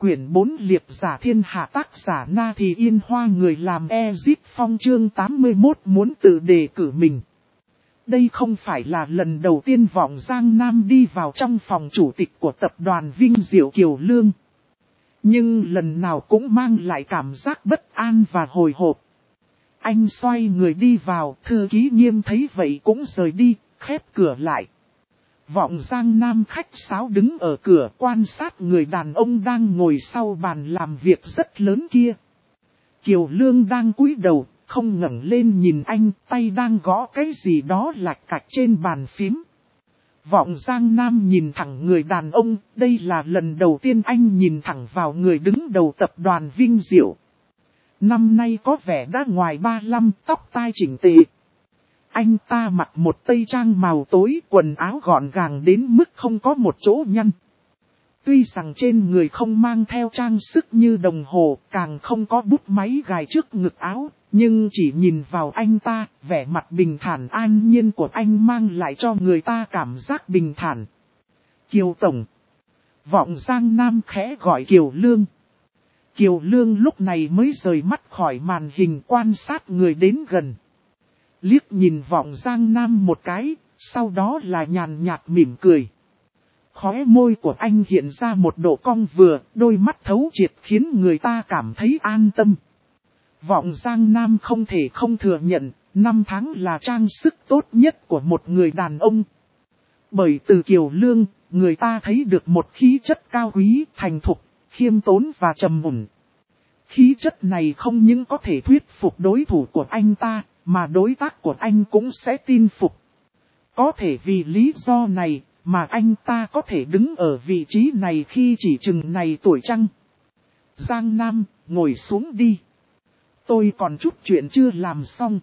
Quyển 4 Liệp giả thiên hạ, tác giả Na Thì Yên Hoa, người làm Ezip Phong, chương 81 muốn tự đề cử mình. Đây không phải là lần đầu tiên Vọng Giang Nam đi vào trong phòng chủ tịch của tập đoàn Vinh Diệu Kiều Lương. Nhưng lần nào cũng mang lại cảm giác bất an và hồi hộp. Anh xoay người đi vào, thư ký Nghiêm thấy vậy cũng rời đi, khép cửa lại. Vọng Giang Nam khách sáo đứng ở cửa quan sát người đàn ông đang ngồi sau bàn làm việc rất lớn kia. Kiều Lương đang cúi đầu, không ngẩng lên nhìn anh, tay đang gõ cái gì đó lạch cạch trên bàn phím. Vọng Giang Nam nhìn thẳng người đàn ông, đây là lần đầu tiên anh nhìn thẳng vào người đứng đầu tập đoàn Vinh Diệu. Năm nay có vẻ đã ngoài 35, tóc tai chỉnh tề. Anh ta mặc một tây trang màu tối, quần áo gọn gàng đến mức không có một chỗ nhăn. Tuy rằng trên người không mang theo trang sức như đồng hồ, càng không có bút máy gài trước ngực áo, nhưng chỉ nhìn vào anh ta, vẻ mặt bình thản an nhiên của anh mang lại cho người ta cảm giác bình thản. Kiều Tổng. Vọng Giang Nam khẽ gọi Kiều Lương. Kiều Lương lúc này mới rời mắt khỏi màn hình quan sát người đến gần. Liếc nhìn Vọng Giang Nam một cái, sau đó là nhàn nhạt mỉm cười. Khóe môi của anh hiện ra một độ cong vừa, đôi mắt thấu triệt khiến người ta cảm thấy an tâm. Vọng Giang Nam không thể không thừa nhận, 5 tháng là trang sức tốt nhất của một người đàn ông. Bởi từ Kiều Lương, người ta thấy được một khí chất cao quý, thành thục, khiêm tốn và trầm mùn. Khí chất này không những có thể thuyết phục đối thủ của anh ta, mà đối tác của anh cũng sẽ tin phục. Có thể vì lý do này, mà anh ta có thể đứng ở vị trí này khi chỉ chừng này tuổi chăng. Giang Nam, ngồi xuống đi. Tôi còn chút chuyện chưa làm xong.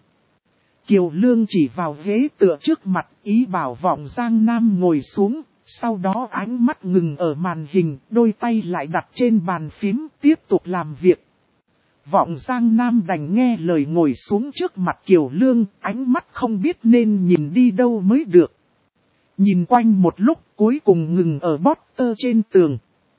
Kiều Lương chỉ vào ghế tựa trước mặt, ý bảo Vọng Giang Nam ngồi xuống. Sau đó ánh mắt ngừng ở màn hình, đôi tay lại đặt trên bàn phím, tiếp tục làm việc. Vọng Giang Nam đành nghe lời ngồi xuống trước mặt Kiều Lương, ánh mắt không biết nên nhìn đi đâu mới được. Nhìn quanh một lúc cuối cùng ngừng ở poster trên tường.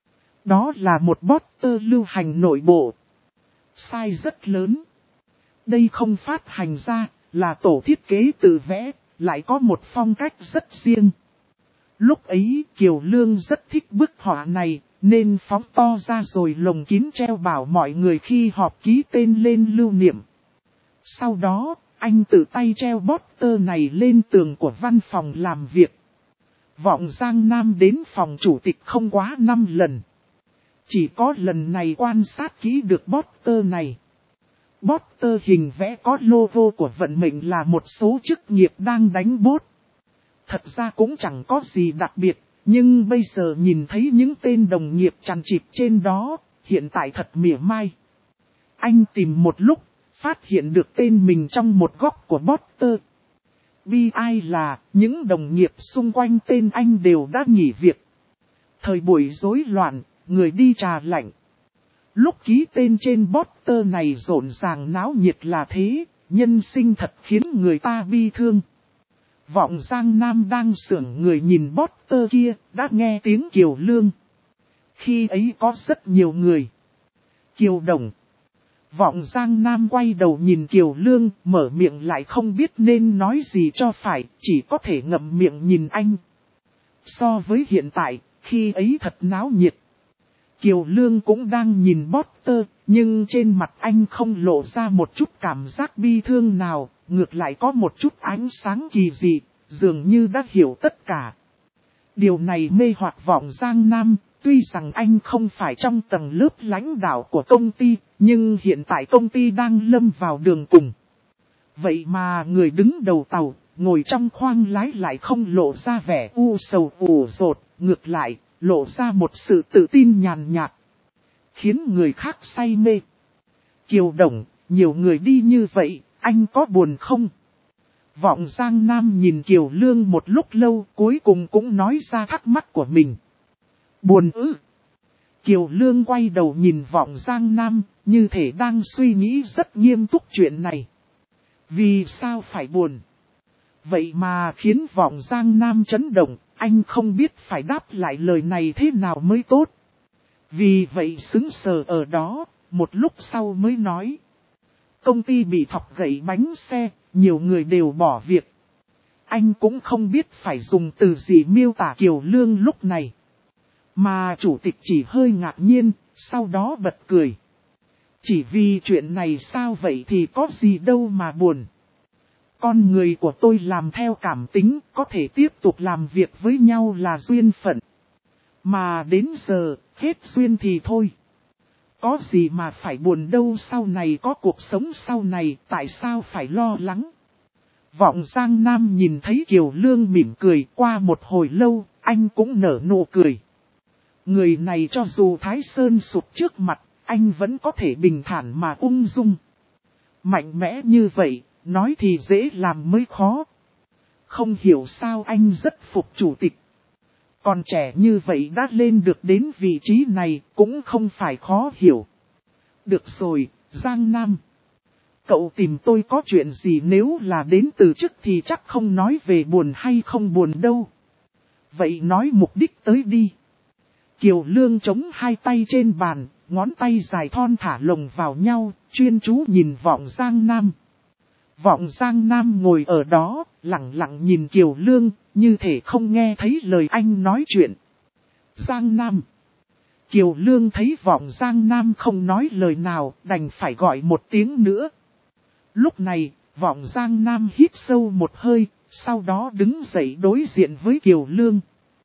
Đó là một poster lưu hành nội bộ. Size rất lớn. Đây không phát hành ra, là tổ thiết kế tự vẽ, lại có một phong cách rất riêng. Lúc ấy Kiều Lương rất thích bức họa này, nên phóng to ra rồi lồng kín treo bảo mọi người khi họp ký tên lên lưu niệm. Sau đó, anh tự tay treo poster này lên tường của văn phòng làm việc. Vọng Giang Nam đến phòng chủ tịch không quá 5 lần. Chỉ có lần này quan sát kỹ được poster này. Poster hình vẽ có logo của vận mệnh là một số chức nghiệp đang đánh bốt. Thật ra cũng chẳng có gì đặc biệt, nhưng bây giờ nhìn thấy những tên đồng nghiệp chằng chịt trên đó, hiện tại thật mỉa mai. Anh tìm một lúc, phát hiện được tên mình trong một góc của poster. Bi ai là, những đồng nghiệp xung quanh tên anh đều đã nghỉ việc. Thời buổi rối loạn, người đi trà lạnh. Lúc ký tên trên poster này rộn ràng náo nhiệt là thế, nhân sinh thật khiến người ta bi thương. Vọng Giang Nam đang sững người nhìn poster kia, đã nghe tiếng Kiều Lương. Khi ấy có rất nhiều người. Kiều Đồng. Vọng Giang Nam quay đầu nhìn Kiều Lương, mở miệng lại không biết nên nói gì cho phải, chỉ có thể ngậm miệng nhìn anh. So với hiện tại, khi ấy thật náo nhiệt. Kiều Lương cũng đang nhìn poster, nhưng trên mặt anh không lộ ra một chút cảm giác bi thương nào, ngược lại có một chút ánh sáng kỳ dị, dường như đã hiểu tất cả. Điều này mê hoặc Vọng Giang Nam, tuy rằng anh không phải trong tầng lớp lãnh đạo của công ty, nhưng hiện tại công ty đang lâm vào đường cùng. Vậy mà người đứng đầu tàu, ngồi trong khoang lái lại không lộ ra vẻ u sầu ủ rột, ngược lại, lộ ra một sự tự tin nhàn nhạt, khiến người khác say mê. Kiều Đồng, nhiều người đi như vậy, anh có buồn không? Vọng Giang Nam nhìn Kiều Lương một lúc lâu, cuối cùng cũng nói ra thắc mắc của mình. Buồn ư? Kiều Lương quay đầu nhìn Vọng Giang Nam, như thể đang suy nghĩ rất nghiêm túc chuyện này. Vì sao phải buồn? Vậy mà khiến Vọng Giang Nam chấn động, anh không biết phải đáp lại lời này thế nào mới tốt. Vì vậy sững sờ ở đó, một lúc sau mới nói. Công ty bị thọc gãy bánh xe, nhiều người đều bỏ việc. Anh cũng không biết phải dùng từ gì miêu tả Kiều Lương lúc này. Mà chủ tịch chỉ hơi ngạc nhiên, sau đó bật cười. Chỉ vì chuyện này sao vậy thì có gì đâu mà buồn. Con người của tôi làm theo cảm tính, có thể tiếp tục làm việc với nhau là duyên phận. Mà đến giờ, hết duyên thì thôi. Có gì mà phải buồn đâu, sau này có cuộc sống sau này, tại sao phải lo lắng. Vọng Giang Nam nhìn thấy Kiều Lương mỉm cười, qua một hồi lâu, anh cũng nở nụ cười. Người này cho dù Thái Sơn sụp trước mặt, anh vẫn có thể bình thản mà ung dung. Mạnh mẽ như vậy, nói thì dễ làm mới khó. Không hiểu sao anh rất phục chủ tịch. Còn trẻ như vậy đã lên được đến vị trí này cũng không phải khó hiểu. Được rồi, Giang Nam. Cậu tìm tôi có chuyện gì, nếu là đến từ chức thì chắc không nói về buồn hay không buồn đâu. Vậy nói mục đích tới đi. Kiều Lương chống hai tay trên bàn, ngón tay dài thon thả lồng vào nhau, chuyên chú nhìn Vọng Giang Nam. Vọng Giang Nam ngồi ở đó, lặng lặng nhìn Kiều Lương, như thể không nghe thấy lời anh nói chuyện. Giang Nam. Kiều Lương thấy Vọng Giang Nam không nói lời nào, đành phải gọi một tiếng nữa. Lúc này, Vọng Giang Nam hít sâu một hơi, sau đó đứng dậy đối diện với Kiều Lương.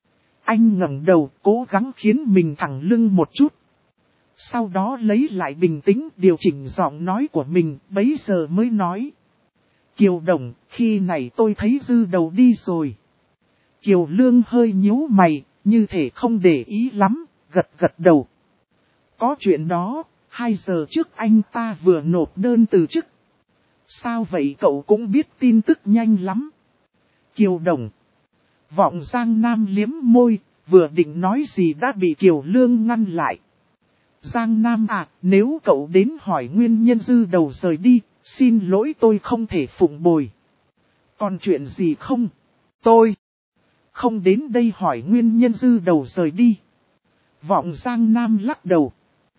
Anh ngẩng đầu, cố gắng khiến mình thẳng lưng một chút. Sau đó lấy lại bình tĩnh, điều chỉnh giọng nói của mình, bấy giờ mới nói. Kiều Đồng, khi này tôi thấy Dư Đầu đi rồi. Kiều Lương hơi nhíu mày, như thể không để ý lắm, gật gật đầu. Có chuyện đó, 2 giờ trước anh ta vừa nộp đơn từ chức. Sao vậy, cậu cũng biết tin tức nhanh lắm. Kiều Đồng. Vọng Giang Nam liếm môi, vừa định nói gì đã bị Kiều Lương ngăn lại. Giang Nam à, nếu cậu đến hỏi nguyên nhân Dư Đầu rời đi, xin lỗi tôi không thể phụng bồi. Còn chuyện gì không? Tôi không đến đây hỏi nguyên nhân Dư Đầu rời đi. Vọng Giang Nam lắc đầu.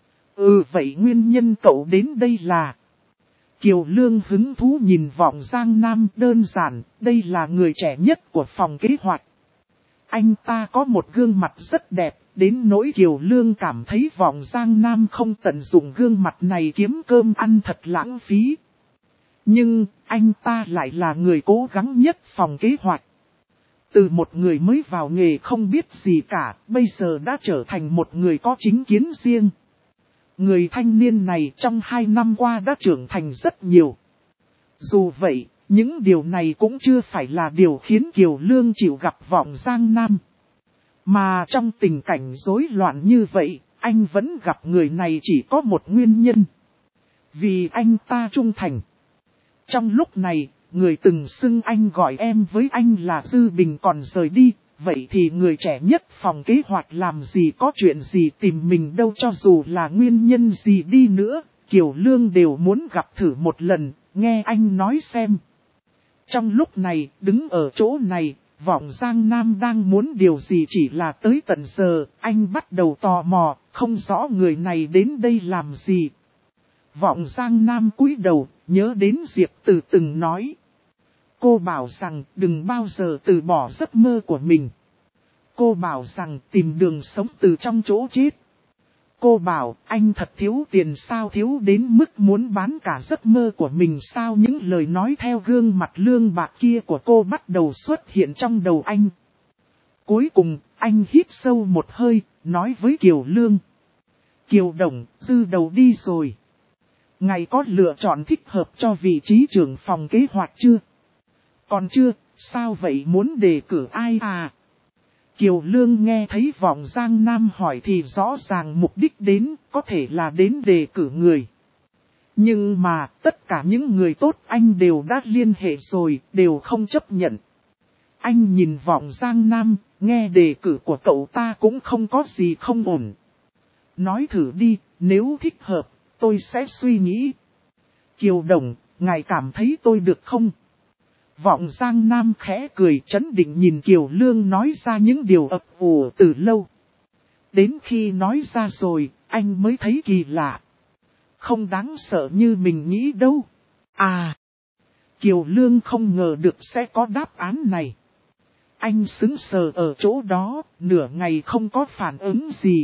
Vậy nguyên nhân cậu đến đây là... Kiều Lương hứng thú nhìn Vọng Giang Nam, đơn giản, đây là người trẻ nhất của phòng kế hoạch. Anh ta có một gương mặt rất đẹp, đến nỗi Kiều Lương cảm thấy Vọng Giang Nam không tận dụng gương mặt này kiếm cơm ăn thật lãng phí. Nhưng, anh ta lại là người cố gắng nhất phòng kế hoạch. Từ một người mới vào nghề không biết gì cả, bây giờ đã trở thành một người có chính kiến riêng. Người thanh niên này trong 2 năm qua đã trưởng thành rất nhiều. Dù vậy, những điều này cũng chưa phải là điều khiến Kiều Lương chịu gặp Vọng Giang Nam. Mà trong tình cảnh rối loạn như vậy, anh vẫn gặp người này chỉ có một nguyên nhân. Vì anh ta trung thành. Trong lúc này, người từng xưng anh gọi em với anh là Dư Bình còn rời đi. Vậy thì người trẻ nhất phòng kế hoạch làm gì có chuyện gì tìm mình đâu, cho dù là nguyên nhân gì đi nữa, Kiều Lương đều muốn gặp thử một lần, nghe anh nói xem. Trong lúc này, đứng ở chỗ này, Vọng Giang Nam đang muốn điều gì, chỉ là tới tận giờ, anh bắt đầu tò mò, không rõ người này đến đây làm gì. Vọng Giang Nam cúi đầu, nhớ đến Diệp Từ từng nói. Cô bảo rằng đừng bao giờ từ bỏ giấc mơ của mình. Cô bảo rằng tìm đường sống từ trong chỗ chết. Cô bảo anh thật thiếu tiền sao, thiếu đến mức muốn bán cả giấc mơ của mình sao. Những lời nói theo gương mặt lương bạc kia của cô bắt đầu xuất hiện trong đầu anh. Cuối cùng anh hít sâu một hơi, nói với Kiều Lương. Kiều Đồng, Dư Đầu đi rồi. Ngài có lựa chọn thích hợp cho vị trí trưởng phòng kế hoạch chưa? Còn chưa, sao vậy, muốn đề cử ai à? Kiều Lương nghe thấy Vọng Giang Nam hỏi thì rõ ràng mục đích đến, có thể là đến đề cử người. Nhưng mà, tất cả những người tốt anh đều đã liên hệ rồi, đều không chấp nhận. Anh nhìn Vọng Giang Nam, nghe đề cử của cậu ta cũng không có gì không ổn. Nói thử đi, nếu thích hợp, tôi sẽ suy nghĩ. Kiều Đồng, ngài cảm thấy tôi được không? Vọng Giang Nam khẽ cười, trấn định nhìn Kiều Lương nói ra những điều ấp ủ từ lâu. Đến khi nói ra rồi, anh mới thấy kỳ lạ. Không đáng sợ như mình nghĩ đâu. À! Kiều Lương không ngờ được sẽ có đáp án này. Anh sững sờ ở chỗ đó, nửa ngày không có phản ứng gì.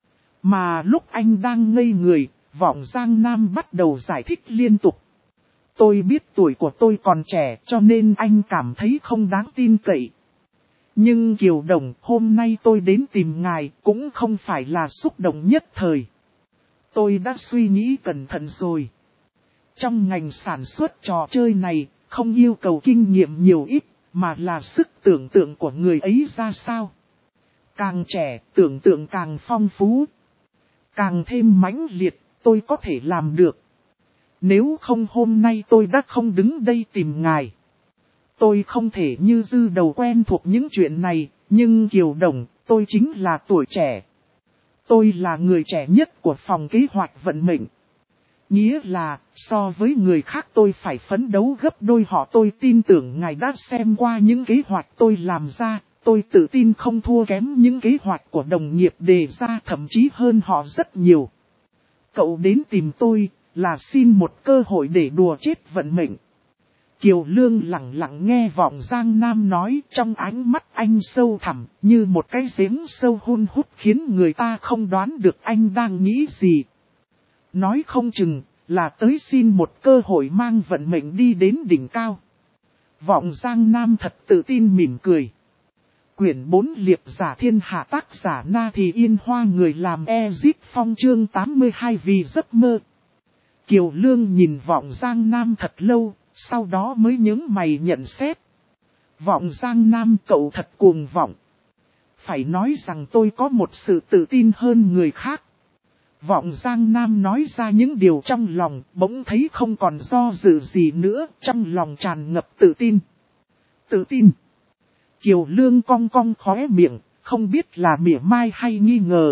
Mà lúc anh đang ngây người, Vọng Giang Nam bắt đầu giải thích liên tục. Tôi biết tuổi của tôi còn trẻ cho nên anh cảm thấy không đáng tin cậy. Nhưng Kiều Đồng, hôm nay tôi đến tìm ngài cũng không phải là xúc động nhất thời. Tôi đã suy nghĩ cẩn thận rồi. Trong ngành sản xuất trò chơi này, không yêu cầu kinh nghiệm nhiều ít, mà là sức tưởng tượng của người ấy ra sao. Càng trẻ, tưởng tượng càng phong phú. Càng thêm mãnh liệt, tôi có thể làm được. Nếu không hôm nay tôi đã không đứng đây tìm ngài. Tôi không thể như Dư Đầu quen thuộc những chuyện này, nhưng Kiều Đồng, tôi chính là tuổi trẻ. Tôi là người trẻ nhất của phòng kế hoạch vận mệnh. Nghĩa là, so với người khác tôi phải phấn đấu gấp đôi họ. Tôi tin tưởng ngài đã xem qua những kế hoạch tôi làm ra, tôi tự tin không thua kém những kế hoạch của đồng nghiệp đề ra, thậm chí hơn họ rất nhiều. Cậu đến tìm tôi, là xin một cơ hội để đùa chết vận mệnh. Kiều Lương lặng lặng nghe Vọng Giang Nam nói, trong ánh mắt anh sâu thẳm, như một cái giếng sâu hun hút khiến người ta không đoán được anh đang nghĩ gì. Nói không chừng, là tới xin một cơ hội mang vận mệnh đi đến đỉnh cao. Vọng Giang Nam thật tự tin mỉm cười. Quyển 4 Liệp giả thiên hạ, tác giả Na Thì Yên Hoa, người làm Ezip Phong, chương 82 vì giấc mơ. Kiều Lương nhìn Vọng Giang Nam thật lâu, sau đó mới nhướng mày nhận xét. Vọng Giang Nam, cậu thật cuồng vọng. Phải nói rằng tôi có một sự tự tin hơn người khác. Vọng Giang Nam nói ra những điều trong lòng, bỗng thấy không còn do dự gì nữa, trong lòng tràn ngập tự tin. Tự tin. Kiều Lương cong cong khóe miệng, không biết là mỉa mai hay nghi ngờ.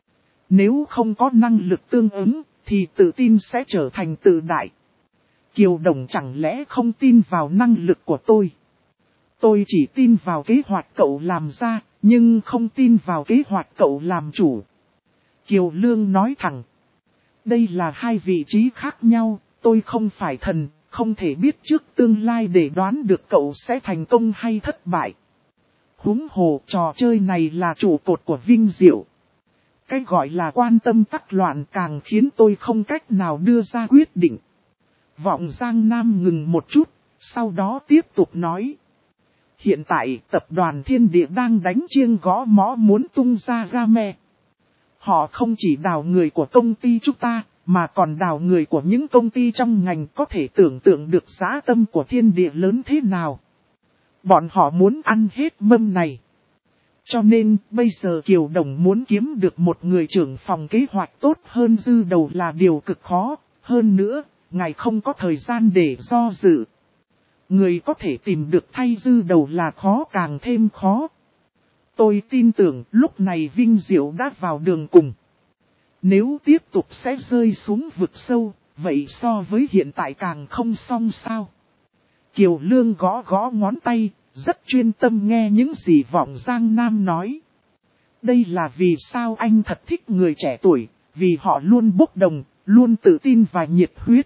Nếu không có năng lực tương ứng, thì tự tin sẽ trở thành tự đại. Kiều Đồng chẳng lẽ không tin vào năng lực của tôi? Tôi chỉ tin vào kế hoạch cậu làm ra, nhưng không tin vào kế hoạch cậu làm chủ. Kiều Lương nói thẳng. Đây là hai vị trí khác nhau, tôi không phải thần, không thể biết trước tương lai để đoán được cậu sẽ thành công hay thất bại. Huống hồ, trò chơi này là trụ cột của vinh diệu. Cái gọi là quan tâm tắc loạn càng khiến tôi không cách nào đưa ra quyết định. Vọng Giang Nam ngừng một chút, sau đó tiếp tục nói. Hiện tại tập đoàn Thiên Địa đang đánh chiêng gõ mõ muốn tung ra game. Họ không chỉ đào người của công ty chúng ta, mà còn đào người của những công ty trong ngành, có thể tưởng tượng được dã tâm của Thiên Địa lớn thế nào. Bọn họ muốn ăn hết mâm này. Cho nên, bây giờ Kiều Đồng muốn kiếm được một người trưởng phòng kế hoạch tốt hơn Dư Đầu là điều cực khó. Hơn nữa, ngài không có thời gian để do dự. Người có thể tìm được thay Dư Đầu là khó càng thêm khó. Tôi tin tưởng lúc này Vinh Diệu đã vào đường cùng. Nếu tiếp tục sẽ rơi xuống vực sâu, vậy so với hiện tại càng không xong sao. Kiều Lương gõ gõ ngón tay, rất chuyên tâm nghe những gì Vọng Giang Nam nói. Đây là vì sao anh thật thích người trẻ tuổi, vì họ luôn bốc đồng, luôn tự tin và nhiệt huyết.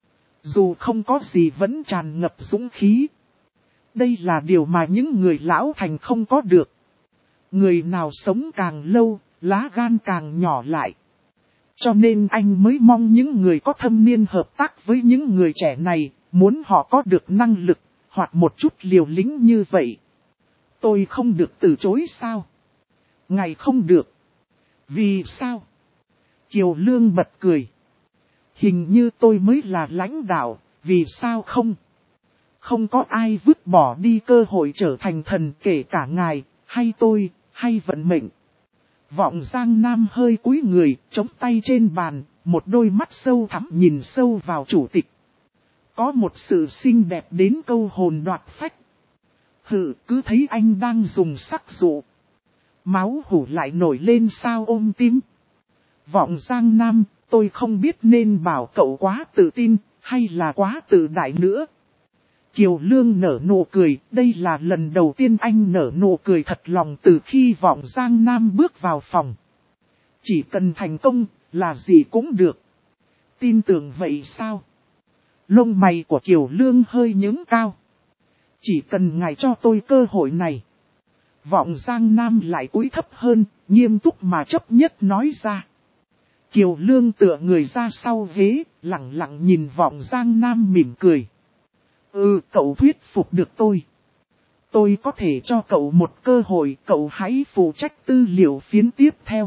Dù không có gì vẫn tràn ngập dũng khí. Đây là điều mà những người lão thành không có được. Người nào sống càng lâu, lá gan càng nhỏ lại. Cho nên anh mới mong những người có thâm niên hợp tác với những người trẻ này, muốn họ có được năng lực, hoặc một chút liều lĩnh như vậy. Tôi không được từ chối sao? Ngài không được. Vì sao? Kiều Lương bật cười. Hình như tôi mới là lãnh đạo, vì sao không? Không có ai vứt bỏ đi cơ hội trở thành thần, kể cả ngài, hay tôi, hay vận mệnh. Vọng Giang Nam hơi cúi người, chống tay trên bàn, một đôi mắt sâu thẳm nhìn sâu vào chủ tịch. Có một sự xinh đẹp đến câu hồn đoạt phách. Hự, cứ thấy anh đang dùng sắc dụ. Máu hủ lại nổi lên sao ôm tim. Vọng Giang Nam, tôi không biết nên bảo cậu quá tự tin, hay là quá tự đại nữa. Kiều Lương nở nụ cười, đây là lần đầu tiên anh nở nụ cười thật lòng từ khi Vọng Giang Nam bước vào phòng. Chỉ cần thành công, là gì cũng được. Tin tưởng vậy sao? Lông mày của Kiều Lương hơi nhướng cao. Chỉ cần ngài cho tôi cơ hội này. Vọng Giang Nam lại cúi thấp hơn, nghiêm túc mà chấp nhất nói ra. Kiều Lương tựa người ra sau ghế, lặng lặng nhìn Vọng Giang Nam mỉm cười. Cậu thuyết phục được tôi. Tôi có thể cho cậu một cơ hội, cậu hãy phụ trách tư liệu phiến tiếp theo.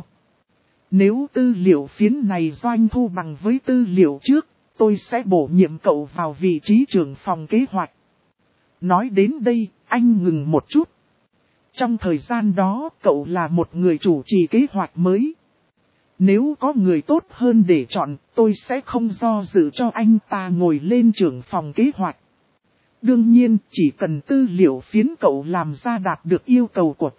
Nếu tư liệu phiến này doanh thu bằng với tư liệu trước, tôi sẽ bổ nhiệm cậu vào vị trí trưởng phòng kế hoạch. Nói đến đây, anh ngừng một chút. Trong thời gian đó, cậu là một người chủ trì kế hoạch mới. Nếu có người tốt hơn để chọn, tôi sẽ không do dự cho anh ta ngồi lên trưởng phòng kế hoạch. Đương nhiên, chỉ cần tư liệu phiến cậu làm ra đạt được yêu cầu của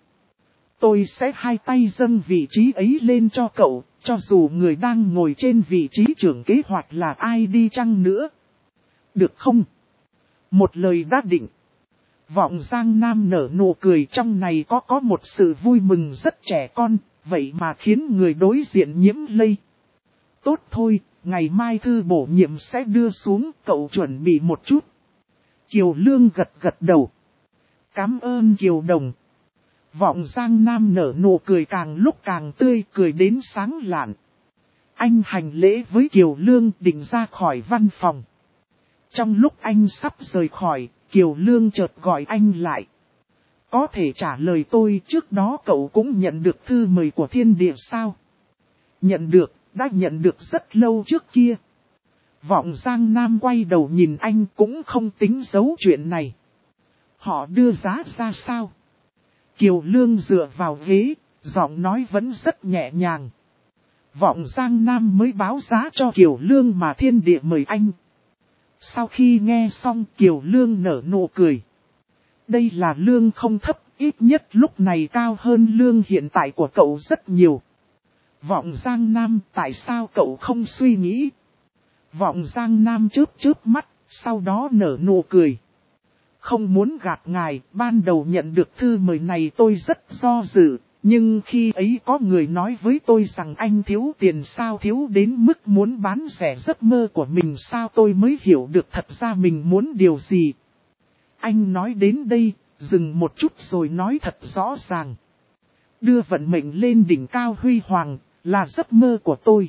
tôi sẽ hai tay dâng vị trí ấy lên cho cậu, cho dù người đang ngồi trên vị trí trưởng kế hoạch là ai đi chăng nữa. Được không? Một lời đã định. Vọng Giang Nam nở nụ cười, trong này có một sự vui mừng rất trẻ con, vậy mà khiến người đối diện nhiễm lây. Tốt thôi, ngày mai thư bổ nhiệm sẽ đưa xuống, cậu chuẩn bị một chút. Kiều Lương gật đầu. Cảm ơn Kiều Đồng. Vọng Giang Nam nở nụ cười càng lúc càng tươi, cười đến sáng lạn. Anh hành lễ với Kiều Lương định ra khỏi văn phòng. Trong lúc anh sắp rời khỏi, Kiều Lương chợt gọi anh lại. Có thể trả lời tôi, trước đó cậu cũng nhận được thư mời của Thiên Địa sao? Nhận được, đã nhận được rất lâu trước kia. Vọng Giang Nam quay đầu nhìn anh, cũng không tính giấu chuyện này. Họ đưa giá ra sao? Kiều Lương dựa vào ghế, giọng nói vẫn rất nhẹ nhàng. Vọng Giang Nam mới báo giá cho Kiều Lương mà Thiên Địa mời anh. Sau khi nghe xong, Kiều Lương nở nụ cười. Đây là lương không thấp, ít nhất lúc này cao hơn lương hiện tại của cậu rất nhiều. Vọng Giang Nam, tại sao cậu không suy nghĩ? Vọng Giang Nam chớp mắt, sau đó nở nụ cười. Không muốn gạt ngài, ban đầu nhận được thư mời này tôi rất do dự, nhưng khi ấy có người nói với tôi rằng anh thiếu tiền sao, thiếu đến mức muốn bán rẻ giấc mơ của mình sao, tôi mới hiểu được thật ra mình muốn điều gì. Anh nói đến đây, dừng một chút rồi nói thật rõ ràng. Đưa vận mệnh lên đỉnh cao huy hoàng, là giấc mơ của tôi.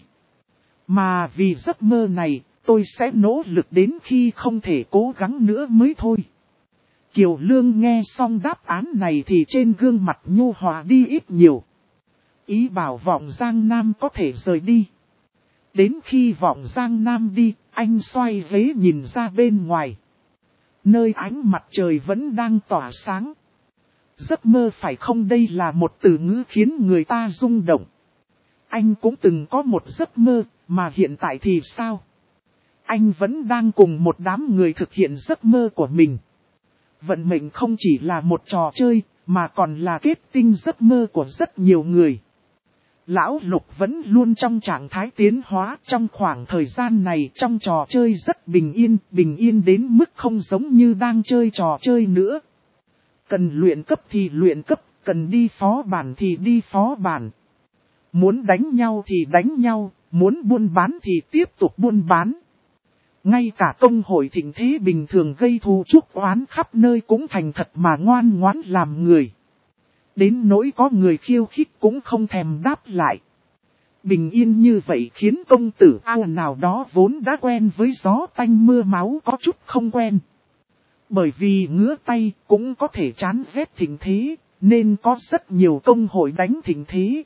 Mà vì giấc mơ này, tôi sẽ nỗ lực đến khi không thể cố gắng nữa mới thôi. Kiều Lương nghe xong đáp án này thì trên gương mặt nhu hòa đi ít nhiều. Ý bảo Vọng Giang Nam có thể rời đi. Đến khi Vọng Giang Nam đi, anh xoay ghế nhìn ra bên ngoài. Nơi ánh mặt trời vẫn đang tỏa sáng. Giấc mơ phải không, đây là một từ ngữ khiến người ta rung động. Anh cũng từng có một giấc mơ, mà hiện tại thì sao? Anh vẫn đang cùng một đám người thực hiện giấc mơ của mình. Vận mệnh không chỉ là một trò chơi, mà còn là kết tinh giấc mơ của rất nhiều người. Lão Lục vẫn luôn trong trạng thái tiến hóa, trong khoảng thời gian này trong trò chơi rất bình yên đến mức không giống như đang chơi trò chơi nữa. Cần luyện cấp thì luyện cấp, cần đi phó bản thì đi phó bản. Muốn đánh nhau thì đánh nhau, muốn buôn bán thì tiếp tục buôn bán. Ngay cả công hội thịnh thế bình thường gây thù chuốc oán khắp nơi cũng thành thật mà ngoan ngoãn làm người. Đến nỗi có người khiêu khích cũng không thèm đáp lại. Bình yên như vậy khiến công tử ao nào đó vốn đã quen với gió tanh mưa máu có chút không quen. Bởi vì ngứa tay cũng có thể chán ghét thịnh thế, nên có rất nhiều công hội đánh thịnh thế.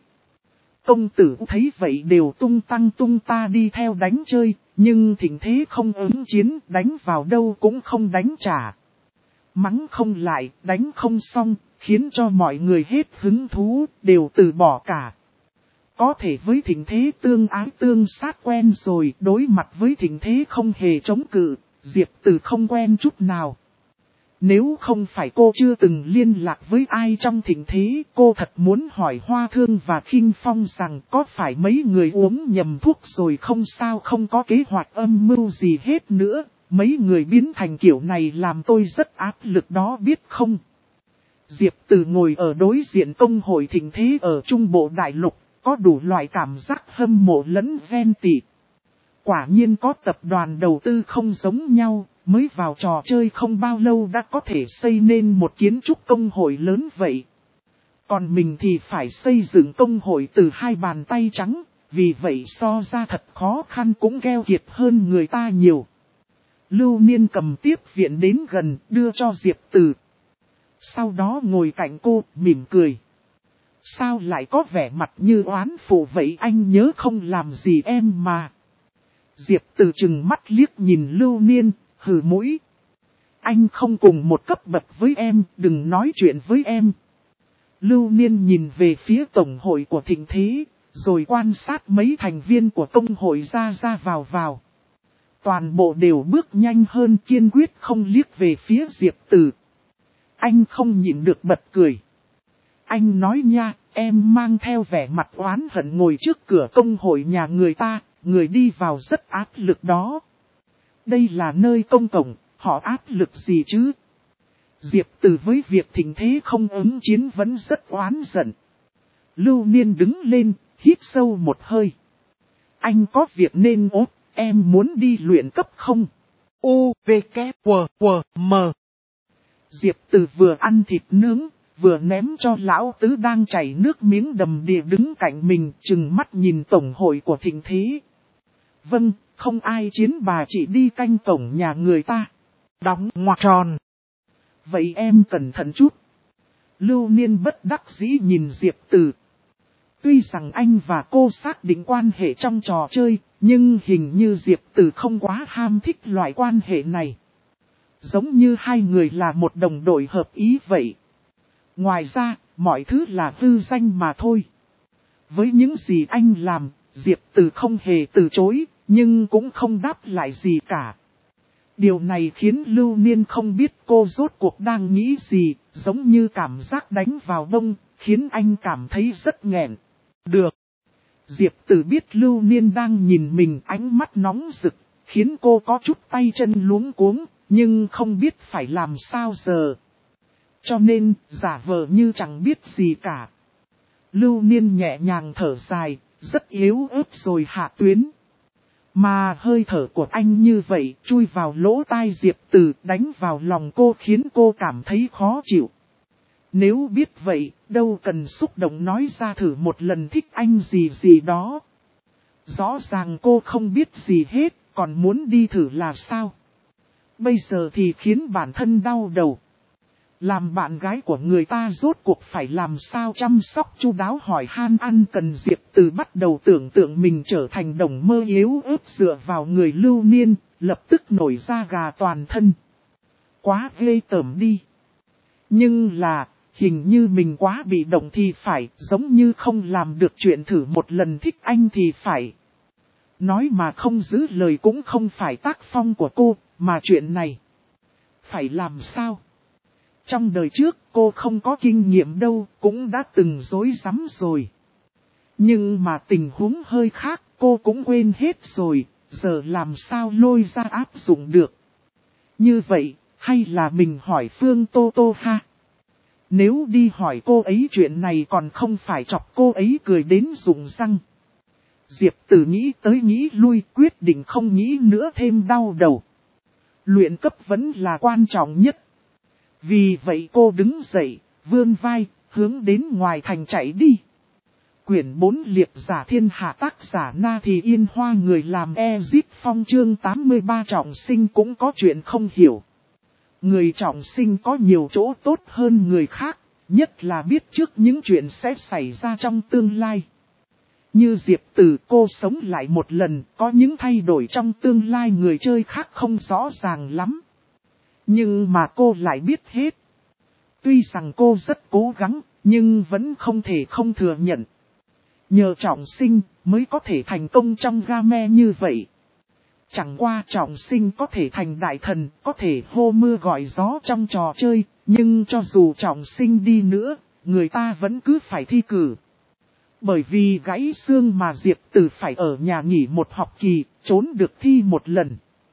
Công tử thấy vậy đều tung tăng tung ta đi theo đánh chơi, nhưng thịnh thế không ứng chiến, đánh vào đâu cũng không đánh trả. Mắng không lại, đánh không xong, khiến cho mọi người hết hứng thú, đều từ bỏ cả. Có thể với thịnh thế tương ái tương sát quen rồi, đối mặt với thịnh thế không hề chống cự, Diệp Từ không quen chút nào. Nếu không phải cô chưa từng liên lạc với ai trong thịnh thế, cô thật muốn hỏi Hoa Thương và Khinh Phong rằng có phải mấy người uống nhầm thuốc rồi không sao, không có kế hoạch âm mưu gì hết nữa. Mấy người biến thành kiểu này làm tôi rất áp lực đó biết không? Diệp Từ ngồi ở đối diện công hội thịnh thế ở Trung Bộ Đại Lục, có đủ loại cảm giác hâm mộ lẫn ghen tị. Quả nhiên có tập đoàn đầu tư không giống nhau, mới vào trò chơi không bao lâu đã có thể xây nên một kiến trúc công hội lớn vậy. Còn mình thì phải xây dựng công hội từ 2 bàn tay trắng, vì vậy so ra thật khó khăn cũng keo kiệt hơn người ta nhiều. Lưu Niên cầm tiếp viện đến gần đưa cho Diệp Từ. Sau đó ngồi cạnh cô mỉm cười. Sao lại có vẻ mặt như oán phụ vậy, anh nhớ không làm gì em mà. Diệp Từ trừng mắt liếc nhìn Lưu Niên, hừ mũi. Anh không cùng một cấp bậc với em, đừng nói chuyện với em. Lưu Niên nhìn về phía tổng hội của Thịnh Thế, rồi quan sát mấy thành viên của công hội ra vào. Toàn bộ đều bước nhanh hơn, kiên quyết không liếc về phía Diệp Từ. Anh không nhịn được bật cười. Anh nói nha, em mang theo vẻ mặt oán hận ngồi trước cửa công hội nhà người ta, người đi vào rất áp lực đó. Đây là nơi công cộng, họ áp lực gì chứ? Diệp Từ với việc Thịnh Thế không ứng chiến vẫn rất oán giận. Lưu Niên đứng lên, hít sâu một hơi. Anh có việc nên ốt, em muốn đi luyện cấp không? U, V, K, W, W, M. Diệp Từ vừa ăn thịt nướng, vừa ném cho lão tứ đang chảy nước miếng đầm đìa đứng cạnh mình, trừng mắt nhìn tổng hội của Thịnh Thế. Vâng, không ai chiến bà chị đi canh cổng nhà người ta. Đóng ngoặc tròn. Vậy em cẩn thận chút. Lưu Niên bất đắc dĩ nhìn Diệp Từ. Tuy rằng anh và cô xác định quan hệ trong trò chơi, nhưng hình như Diệp Từ không quá ham thích loại quan hệ này. Giống như hai người là một đồng đội hợp ý vậy. Ngoài ra, mọi thứ là hư danh mà thôi. Với những gì anh làm, Diệp Từ không hề từ chối, nhưng cũng không đáp lại gì cả. Điều này khiến Lưu Niên không biết cô rốt cuộc đang nghĩ gì, giống như cảm giác đánh vào bông, khiến anh cảm thấy rất nghẹn. Được. Diệp Từ biết Lưu Niên đang nhìn mình, ánh mắt nóng rực, khiến cô có chút tay chân luống cuống, nhưng không biết phải làm sao giờ. Cho nên, giả vờ như chẳng biết gì cả. Lưu Niên nhẹ nhàng thở dài, rất yếu ớt rồi hạ tuyến. Mà hơi thở của anh như vậy, chui vào lỗ tai Diệp Từ, đánh vào lòng cô khiến cô cảm thấy khó chịu. Nếu biết vậy, đâu cần xúc động nói ra thử một lần thích anh gì đó. Rõ ràng cô không biết gì hết, còn muốn đi thử là sao? Bây giờ thì khiến bản thân đau đầu. Làm bạn gái của người ta rốt cuộc phải làm sao chăm sóc chu đáo hỏi han ăn cần. Diệp Từ bắt đầu tưởng tượng mình trở thành đồng mơ yếu ớt dựa vào người Lưu Niên, lập tức nổi da gà toàn thân. Quá ghê tởm đi. Nhưng là, hình như mình quá bị động thì phải, giống như không làm được chuyện thử một lần thích anh thì phải. Nói mà không giữ lời cũng không phải tác phong của cô, mà chuyện này phải làm sao? Trong đời trước cô không có kinh nghiệm đâu, cũng đã từng dối rắm rồi. Nhưng mà tình huống hơi khác, cô cũng quên hết rồi, giờ làm sao lôi ra áp dụng được. Như vậy, hay là mình hỏi Phương Tô Tô ha? Nếu đi hỏi cô ấy chuyện này còn không phải chọc cô ấy cười đến rụng răng. Diệp Từ nghĩ tới nghĩ lui, quyết định không nghĩ nữa thêm đau đầu. Luyện cấp vẫn là quan trọng nhất. Vì vậy cô đứng dậy, vươn vai, hướng đến ngoài thành chạy đi. Quyển 4 Liệp giả thiên hạ tác giả Na Thì Yên Hoa, người làm Ezip Phong, chương 83 trọng sinh cũng có chuyện không hiểu. Người trọng sinh có nhiều chỗ tốt hơn người khác, nhất là biết trước những chuyện sẽ xảy ra trong tương lai. Như Diệp Từ, cô sống lại một lần, có những thay đổi trong tương lai người chơi khác không rõ ràng lắm. Nhưng mà cô lại biết hết. Tuy rằng cô rất cố gắng, nhưng vẫn không thể không thừa nhận. Nhờ trọng sinh mới có thể thành công trong game như vậy. Chẳng qua trọng sinh có thể thành đại thần, có thể hô mưa gọi gió trong trò chơi, nhưng cho dù trọng sinh đi nữa, người ta vẫn cứ phải thi cử. Bởi vì gãy xương mà Diệp Từ phải ở nhà nghỉ một học kỳ, trốn được thi một lần.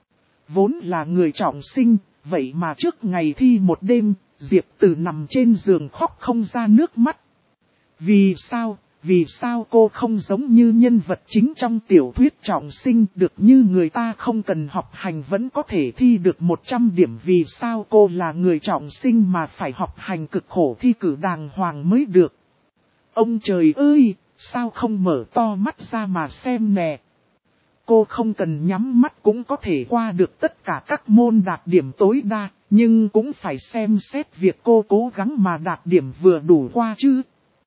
Vốn là người trọng sinh, vậy mà trước ngày thi một đêm, Diệp Từ nằm trên giường khóc không ra nước mắt. Vì sao? Vì sao cô không giống như nhân vật chính trong tiểu thuyết trọng sinh được như người ta không cần học hành vẫn có thể thi được 100 điểm. Vì sao cô là người trọng sinh mà phải học hành cực khổ thi cử đàng hoàng mới được. Ông trời ơi, sao không mở to mắt ra mà xem nè. Cô không cần nhắm mắt cũng có thể qua được tất cả các môn đạt điểm tối đa, nhưng cũng phải xem xét việc cô cố gắng mà đạt điểm vừa đủ qua chứ.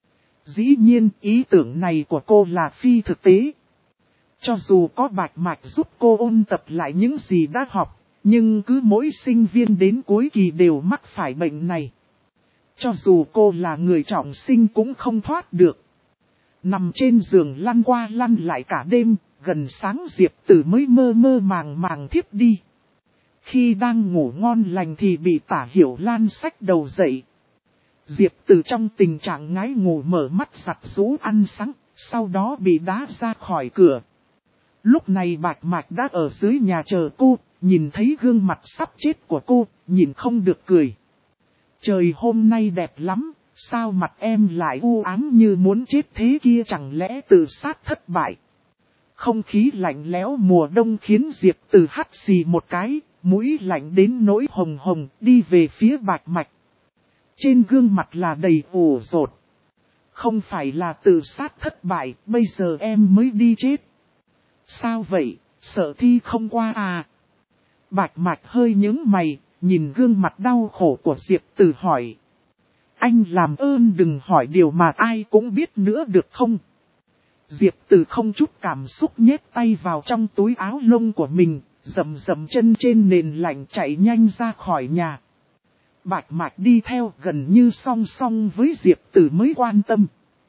Dĩ nhiên ý tưởng này của cô là phi thực tế. Cho dù có Bạch Mạch giúp cô ôn tập lại những gì đã học, nhưng cứ mỗi sinh viên đến cuối kỳ đều mắc phải bệnh này. Cho dù cô là người trọng sinh cũng không thoát được. Nằm trên giường lăn qua lăn lại cả đêm, gần sáng Diệp Tử mới mơ mơ màng màng thiếp đi. Khi đang ngủ ngon lành thì bị Tả Hiểu Lan xách đầu dậy. Diệp Tử trong tình trạng ngái ngủ mở mắt giặt rũ ăn sáng, sau đó bị đá ra khỏi cửa. Lúc này Bạch Mạch đã ở dưới nhà chờ cô, nhìn thấy gương mặt sắp chết của cô, nhìn không được cười. Trời hôm nay đẹp lắm, sao mặt em lại u ám như muốn chết thế kia, chẳng lẽ tự sát thất bại. Không khí lạnh lẽo mùa đông khiến Diệp Tử hắt xì một cái, mũi lạnh đến nỗi hồng hồng đi về phía Bạch Mạch. Trên gương mặt là đầy ủ rột. Không phải là tự sát thất bại, bây giờ em mới đi chết. Sao vậy, sợ thi không qua à? Bạch Mạch hơi nhướng mày, nhìn gương mặt đau khổ của Diệp Tử hỏi. Anh làm ơn đừng hỏi điều mà ai cũng biết nữa được không? Diệp Tử không chút cảm xúc nhét tay vào trong túi áo lông của mình, dầm dầm chân trên nền lạnh chạy nhanh ra khỏi nhà. Bạch Mạch đi theo gần như song song với Diệp Tử mới quan tâm.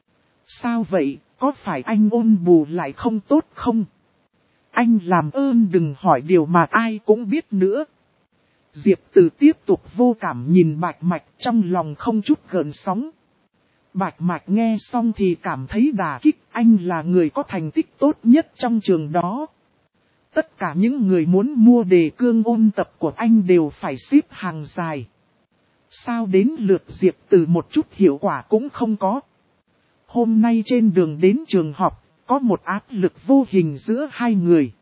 Sao vậy, có phải anh ôn bù lại không tốt không? Anh làm ơn đừng hỏi điều mà ai cũng biết nữa. Diệp Tử tiếp tục vô cảm nhìn Bạch Mạch trong lòng không chút gợn sóng. Bạch Mạch nghe xong thì cảm thấy đả kích, anh là người có thành tích tốt nhất trong trường đó. Tất cả những người muốn mua đề cương ôn tập của anh đều phải xếp hàng dài. Sao đến lượt Diệp Tử một chút hiệu quả cũng không có. Hôm nay trên đường đến trường học, có một áp lực vô hình giữa hai người.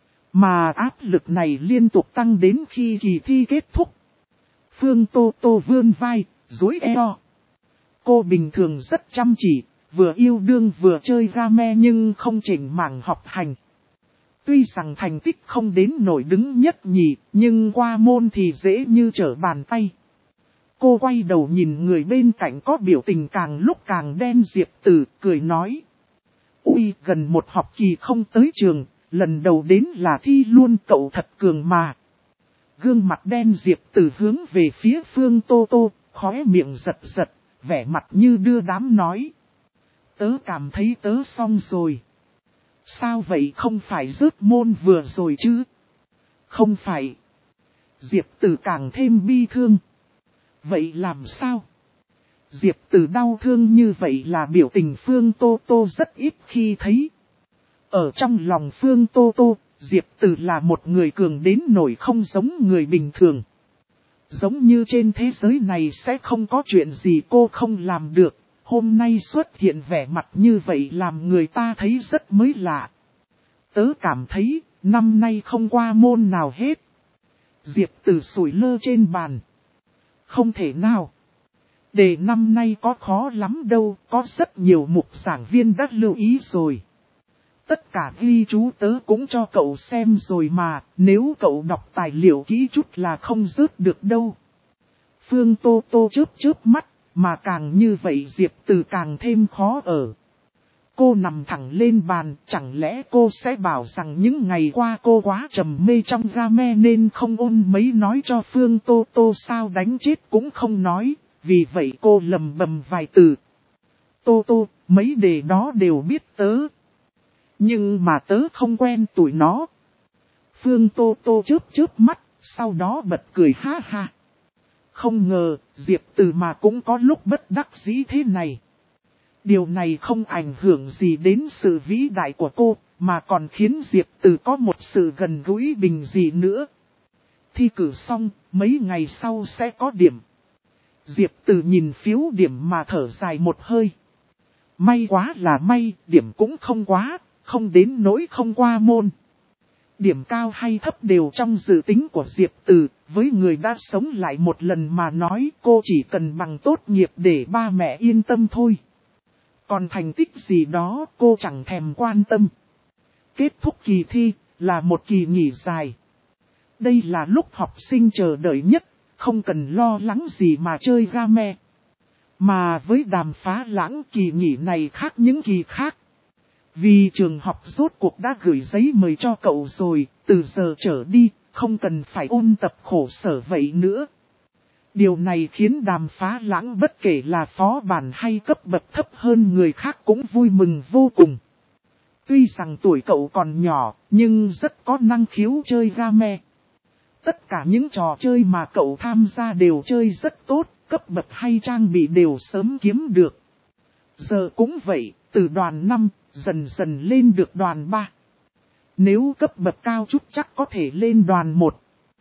Mà áp lực này liên tục tăng đến khi kỳ thi kết thúc. Phương Tô Tô vươn vai, duỗi eo. Cô bình thường rất chăm chỉ, vừa yêu đương vừa chơi game nhưng không chỉnh mảng học hành. Tuy rằng thành tích không đến nổi đứng nhất nhì, nhưng qua môn thì dễ như trở bàn tay. Cô quay đầu nhìn người bên cạnh có biểu tình càng lúc càng đen Diệp Tử, cười nói. Ui, gần một học kỳ không tới trường, lần đầu đến là thi luôn, cậu thật cường mà. Gương mặt đen Diệp Tử hướng về phía Phương Tô Tô, khóe miệng giật giật, vẻ mặt như đưa đám nói. Tớ cảm thấy tớ xong rồi. Sao vậy, không phải rớt môn vừa rồi chứ? Không phải. Diệp Tử càng thêm bi thương. Vậy làm sao? Diệp Tử đau thương như vậy là biểu tình Phương Tô Tô rất ít khi thấy. Ở trong lòng Phương Tô Tô, Diệp Tử là một người cường đến nổi không giống người bình thường. Giống như trên thế giới này sẽ không có chuyện gì cô không làm được, hôm nay xuất hiện vẻ mặt như vậy làm người ta thấy rất mới lạ. Tớ cảm thấy, năm nay không qua môn nào hết. Diệp Tử sủi lơ trên bàn. Không thể nào. Đề năm nay có khó lắm đâu, có rất nhiều mục giảng viên đã lưu ý rồi. Tất cả ghi chú tớ cũng cho cậu xem rồi mà, nếu cậu đọc tài liệu kỹ chút là không rớt được đâu. Phương Tô Tô chớp mắt, mà càng như vậy Diệp Tử càng thêm khó ở. Cô nằm thẳng lên bàn, chẳng lẽ cô sẽ bảo rằng những ngày qua cô quá trầm mê trong game nên không ôn mấy nói cho Phương Tô Tô sao đánh chết cũng không nói, vì vậy cô lầm bầm vài từ. Tô Tô, mấy đề đó đều biết tớ. Nhưng mà tớ không quen tụi nó. Phương Tô Tô chớp mắt, sau đó bật cười ha ha. Không ngờ, Diệp Tử mà cũng có lúc bất đắc dĩ thế này. Điều này không ảnh hưởng gì đến sự vĩ đại của cô, mà còn khiến Diệp Tử có một sự gần gũi bình dị nữa. Thi cử xong, mấy ngày sau sẽ có điểm. Diệp Tử nhìn phiếu điểm mà thở dài một hơi. May quá là may, điểm cũng không quá, không đến nỗi không qua môn. Điểm cao hay thấp đều trong dự tính của Diệp Từ, với người đã sống lại một lần mà nói cô chỉ cần bằng tốt nghiệp để ba mẹ yên tâm thôi. Còn thành tích gì đó cô chẳng thèm quan tâm. Kết thúc kỳ thi là một kỳ nghỉ dài. Đây là lúc học sinh chờ đợi nhất, không cần lo lắng gì mà chơi game. Mà với Đàm Phá Lãng kỳ nghỉ này khác những kỳ khác. Vì trường học rốt cuộc đã gửi giấy mời cho cậu rồi, từ giờ trở đi, không cần phải ôn tập khổ sở vậy nữa. Điều này khiến Đàm Phá Lãng bất kể là phó bản hay cấp bậc thấp hơn người khác cũng vui mừng vô cùng. Tuy rằng tuổi cậu còn nhỏ, nhưng rất có năng khiếu chơi game. Tất cả những trò chơi mà cậu tham gia đều chơi rất tốt, cấp bậc hay trang bị đều sớm kiếm được. Giờ cũng vậy, từ đoàn 5, dần dần lên được đoàn 3. Nếu cấp bậc cao chút chắc có thể lên đoàn 1.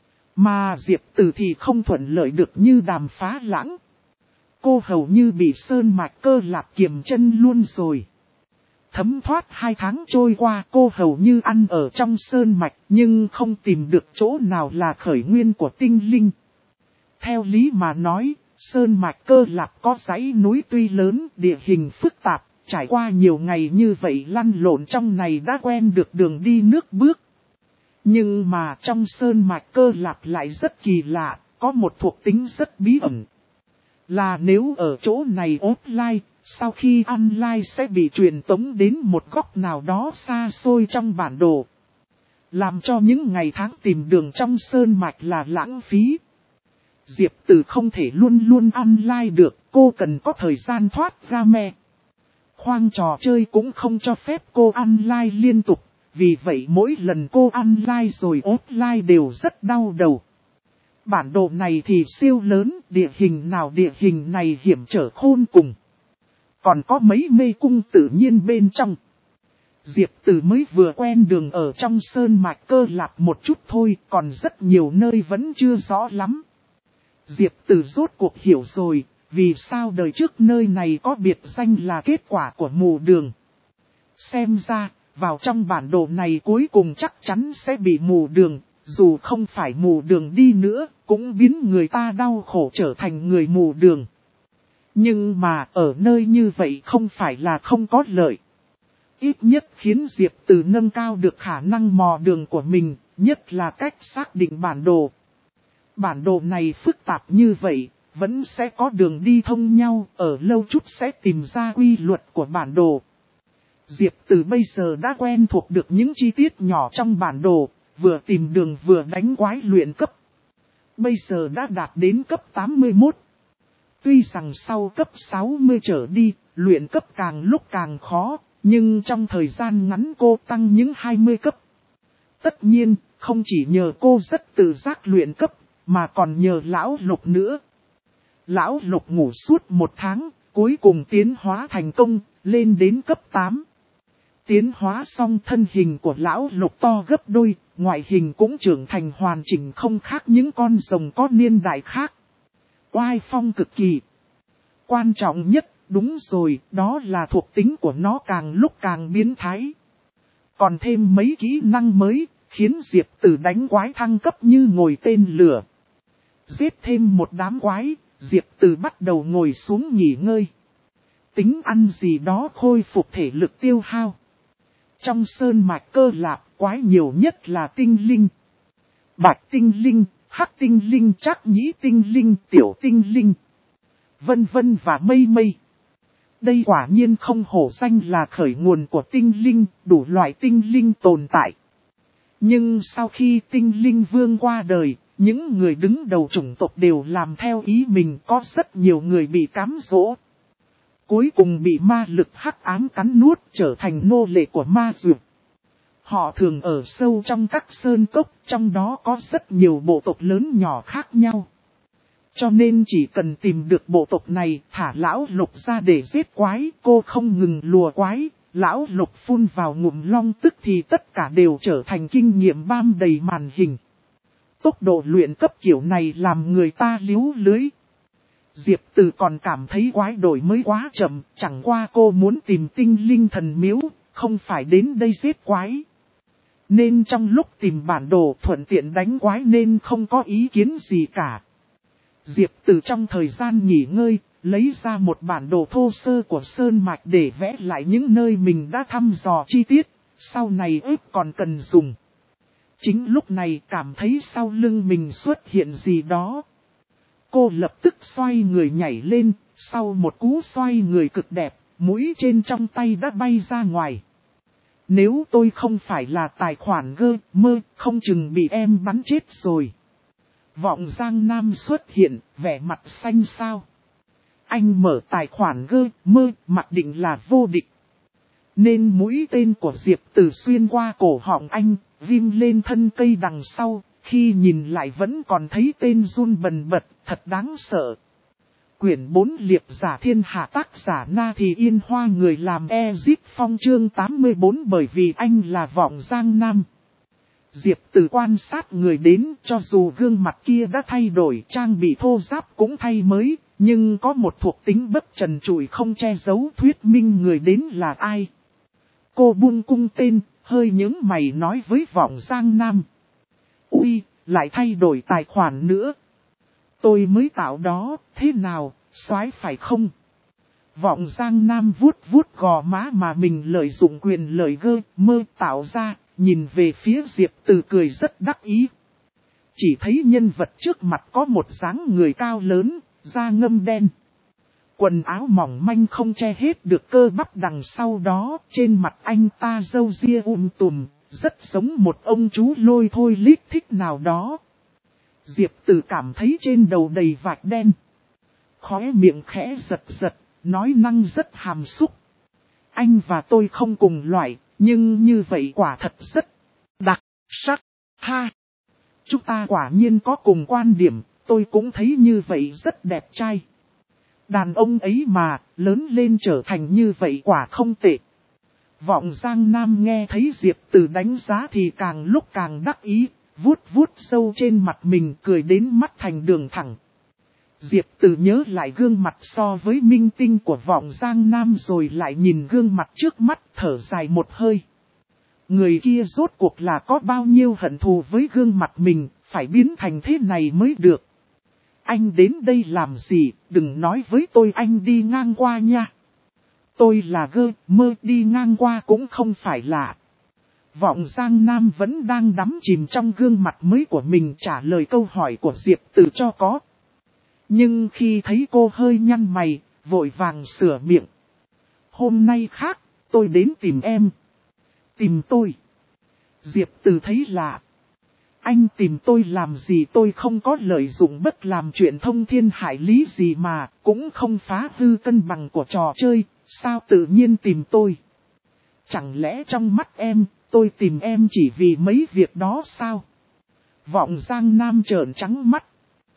Mà Diệp Từ thì không thuận lợi được như Đàm Phá Lãng. Cô hầu như bị Sơn Mạch Cơ Lạp kiềm chân luôn rồi. Thấm thoát 2 tháng trôi qua cô hầu như ăn ở trong Sơn Mạch nhưng không tìm được chỗ nào là khởi nguyên của tinh linh. Theo lý mà nói, Sơn Mạch Cơ Lạp có dãy núi tuy lớn, địa hình phức tạp, trải qua nhiều ngày như vậy lăn lộn trong này đã quen được đường đi nước bước. Nhưng mà trong Sơn Mạch Cơ Lạp lại rất kỳ lạ, có một thuộc tính rất bí ẩn. Là nếu ở chỗ này offline, sau khi online sẽ bị truyền tống đến một góc nào đó xa xôi trong bản đồ. Làm cho những ngày tháng tìm đường trong Sơn Mạch là lãng phí. Diệp Từ không thể luôn luôn online được, cô cần có thời gian thoát game. Khoang trò chơi cũng không cho phép cô online liên tục, vì vậy mỗi lần cô online rồi offline đều rất đau đầu. Bản đồ này thì siêu lớn, địa hình này hiểm trở khôn cùng. Còn có mấy mê cung tự nhiên bên trong. Diệp Từ mới vừa quen đường ở trong Sơn Mạch Cơ Lạp một chút thôi, còn rất nhiều nơi vẫn chưa rõ lắm. Diệp Từ rốt cuộc hiểu rồi, vì sao đời trước nơi này có biệt danh là kết quả của mù đường. Xem ra, vào trong bản đồ này cuối cùng chắc chắn sẽ bị mù đường, dù không phải mù đường đi nữa, cũng biến người ta đau khổ trở thành người mù đường. Nhưng mà ở nơi như vậy không phải là không có lợi. Ít nhất khiến Diệp Từ nâng cao được khả năng mò đường của mình, nhất là cách xác định bản đồ. Bản đồ này phức tạp như vậy, vẫn sẽ có đường đi thông nhau, ở lâu chút sẽ tìm ra quy luật của bản đồ. Diệp Từ bây giờ đã quen thuộc được những chi tiết nhỏ trong bản đồ, vừa tìm đường vừa đánh quái luyện cấp. Bây giờ đã đạt đến cấp 81. Tuy rằng sau cấp 60 trở đi, luyện cấp càng lúc càng khó, nhưng trong thời gian ngắn cô tăng những 20 cấp. Tất nhiên, không chỉ nhờ cô rất tự giác luyện cấp, mà còn nhờ Lão Lục nữa. Lão Lục ngủ suốt 1 tháng, cuối cùng tiến hóa thành công, lên đến cấp 8. Tiến hóa xong thân hình của Lão Lục to gấp đôi, ngoại hình cũng trưởng thành hoàn chỉnh không khác những con rồng có niên đại khác. Oai phong cực kỳ. Quan trọng nhất, đúng rồi, đó là thuộc tính của nó càng lúc càng biến thái. Còn thêm mấy kỹ năng mới, khiến Diệp Từ đánh quái thăng cấp như ngồi tên lửa. Giết thêm một đám quái, Diệp Từ bắt đầu ngồi xuống nghỉ ngơi. Tính ăn gì đó khôi phục thể lực tiêu hao. Trong Sơn Mạch Cơ Lạp, quái nhiều nhất là tinh linh. Bạch tinh linh, hắc tinh linh, trác nhĩ tinh linh, tiểu tinh linh, vân vân và mây mây. Đây quả nhiên không hổ danh là khởi nguồn của tinh linh, đủ loại tinh linh tồn tại. Nhưng sau khi tinh linh vương qua đời, những người đứng đầu chủng tộc đều làm theo ý mình, có rất nhiều người bị cám dỗ. Cuối cùng bị ma lực hắc ám cắn nuốt trở thành nô lệ của ma dược. Họ thường ở sâu trong các sơn cốc, trong đó có rất nhiều bộ tộc lớn nhỏ khác nhau. Cho nên chỉ cần tìm được bộ tộc này, thả Lão Lục ra để giết quái, cô không ngừng lùa quái, Lão Lục phun vào ngụm long tức thì tất cả đều trở thành kinh nghiệm bam đầy màn hình. Tốc độ luyện cấp kiểu này làm người ta liếu lưới. Diệp Từ còn cảm thấy quái đổi mới quá chậm, chẳng qua cô muốn tìm tinh linh thần miếu, không phải đến đây giết quái. Nên trong lúc tìm bản đồ thuận tiện đánh quái nên không có ý kiến gì cả. Diệp Từ trong thời gian nghỉ ngơi, lấy ra một bản đồ thô sơ của Sơn Mạch để vẽ lại những nơi mình đã thăm dò chi tiết, sau này ếp còn cần dùng. Chính lúc này cảm thấy sau lưng mình xuất hiện gì đó. Cô lập tức xoay người nhảy lên, sau một cú xoay người cực đẹp, mũi trên trong tay đã bay ra ngoài. Nếu tôi không phải là tài khoản gơ mơ, không chừng bị em bắn chết rồi. Vọng Giang Nam xuất hiện, vẻ mặt xanh xao. Anh mở tài khoản gơ mơ, mặc định là vô địch. Nên mũi tên của Diệp Từ xuyên qua cổ họng anh, ghim lên thân cây đằng sau, khi nhìn lại vẫn còn thấy tên run bần bật, thật đáng sợ. Quyển 4 Liệp giả thiên hạ, tác giả Na Thì Yên Hoa, người làm Ezip Phong, chương 84, bởi vì anh là Vọng Giang Nam. Diệp Từ quan sát người đến, cho dù gương mặt kia đã thay đổi, trang bị thô ráp cũng thay mới, nhưng có một thuộc tính bất trần trụi không che giấu thuyết minh người đến là ai. Cô buông cung tên, hơi nhướng mày nói với Vọng Giang Nam. Ui, lại thay đổi tài khoản nữa. Tôi mới tạo đó, thế nào, soái phải không? Vọng Giang Nam vuốt vuốt gò má mà mình lợi dụng quyền lợi gơ mơ tạo ra, nhìn về phía Diệp Từ cười rất đắc ý. Chỉ thấy nhân vật trước mặt có một dáng người cao lớn, da ngâm đen. Quần áo mỏng manh không che hết được cơ bắp đằng sau đó, trên mặt anh ta râu ria tùm, rất giống một ông chú lôi thôi lít thích nào đó. Diệp Từ cảm thấy trên đầu đầy vạch đen. Khóe miệng khẽ giật giật, nói năng rất hàm xúc. Anh và tôi không cùng loại, nhưng như vậy quả thật rất đặc sắc, ha. Chúng ta quả nhiên có cùng quan điểm, tôi cũng thấy như vậy rất đẹp trai. Đàn ông ấy mà, lớn lên trở thành như vậy quả không tệ. Vọng Giang Nam nghe thấy Diệp Từ đánh giá thì càng lúc càng đắc ý, vuốt vuốt sâu trên mặt mình cười đến mắt thành đường thẳng. Diệp Từ nhớ lại gương mặt so với minh tinh của Vọng Giang Nam rồi lại nhìn gương mặt trước mắt thở dài một hơi. Người kia rốt cuộc là có bao nhiêu hận thù với gương mặt mình, phải biến thành thế này mới được. Anh đến đây làm gì, đừng nói với tôi anh đi ngang qua nha. Tôi là gơ mơ, đi ngang qua cũng không phải lạ. Vọng Giang Nam vẫn đang đắm chìm trong gương mặt mới của mình trả lời câu hỏi của Diệp Từ cho có. Nhưng khi thấy cô hơi nhăn mày, vội vàng sửa miệng. Hôm nay khác, tôi đến tìm em. Tìm tôi. Diệp Từ thấy lạ. Anh tìm tôi làm gì, tôi không có lợi dụng bất làm chuyện thông thiên hải lý gì mà, cũng không phá hư cân bằng của trò chơi, sao tự nhiên tìm tôi? Chẳng lẽ trong mắt em, tôi tìm em chỉ vì mấy việc đó sao? Vọng Giang Nam trợn trắng mắt.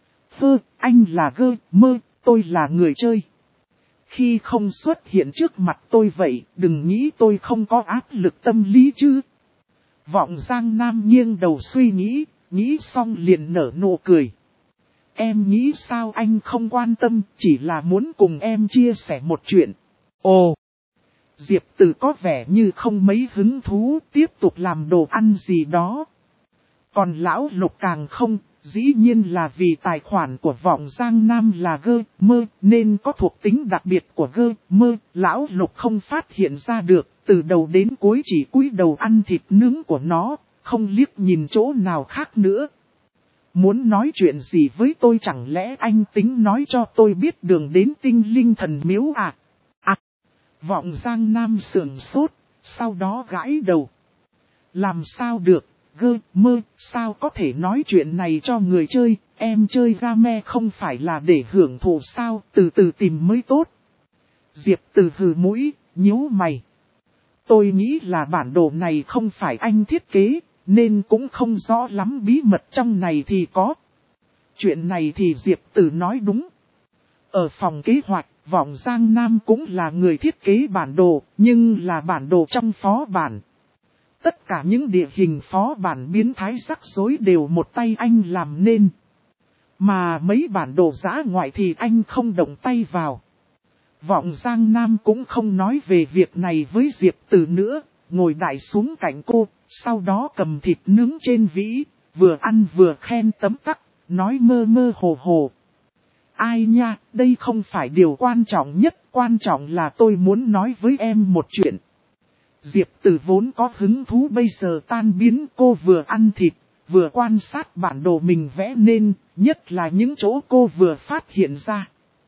Anh là gơ mơ, tôi là người chơi. Khi không xuất hiện trước mặt tôi vậy, đừng nghĩ tôi không có áp lực tâm lý chứ. Vọng Giang Nam nghiêng đầu suy nghĩ xong liền nở nụ cười. Em nghĩ sao anh không quan tâm, chỉ là muốn cùng em chia sẻ một chuyện. Ồ! Diệp Từ có vẻ như không mấy hứng thú, tiếp tục làm đồ ăn gì đó. Còn Lão Lục càng không, dĩ nhiên là vì tài khoản của Vọng Giang Nam là gơ mơ, nên có thuộc tính đặc biệt của gơ mơ, Lão Lục không phát hiện ra được, từ đầu đến cuối chỉ cúi đầu ăn thịt nướng của nó, không liếc nhìn chỗ nào khác nữa. Muốn nói chuyện gì với tôi, chẳng lẽ anh tính nói cho tôi biết đường đến tinh linh thần miếu à? Vọng Giang Nam sườn sốt, sau đó gãi đầu. Làm sao được, gơ mơ, sao có thể nói chuyện này cho người chơi, em chơi game không phải là để hưởng thụ sao, từ từ tìm mới tốt. Diệp Từ hừ mũi, nhíu mày. Tôi nghĩ là bản đồ này không phải anh thiết kế, nên cũng không rõ lắm bí mật trong này thì có. Chuyện này thì Diệp Từ nói đúng. Ở phòng kế hoạch, Vọng Giang Nam cũng là người thiết kế bản đồ, nhưng là bản đồ trong phó bản. Tất cả những địa hình phó bản biến thái rắc rối đều một tay anh làm nên. Mà mấy bản đồ dã ngoại thì anh không động tay vào. Vọng Giang Nam cũng không nói về việc này với Diệp Từ nữa, ngồi đại xuống cạnh cô, sau đó cầm thịt nướng trên vĩ, vừa ăn vừa khen tấm tắc, nói mơ mơ hồ hồ. Ai nha, đây không phải điều quan trọng nhất, quan trọng là tôi muốn nói với em một chuyện. Diệp Từ vốn có hứng thú bây giờ tan biến, cô vừa ăn thịt, vừa quan sát bản đồ mình vẽ nên, nhất là những chỗ cô vừa phát hiện ra.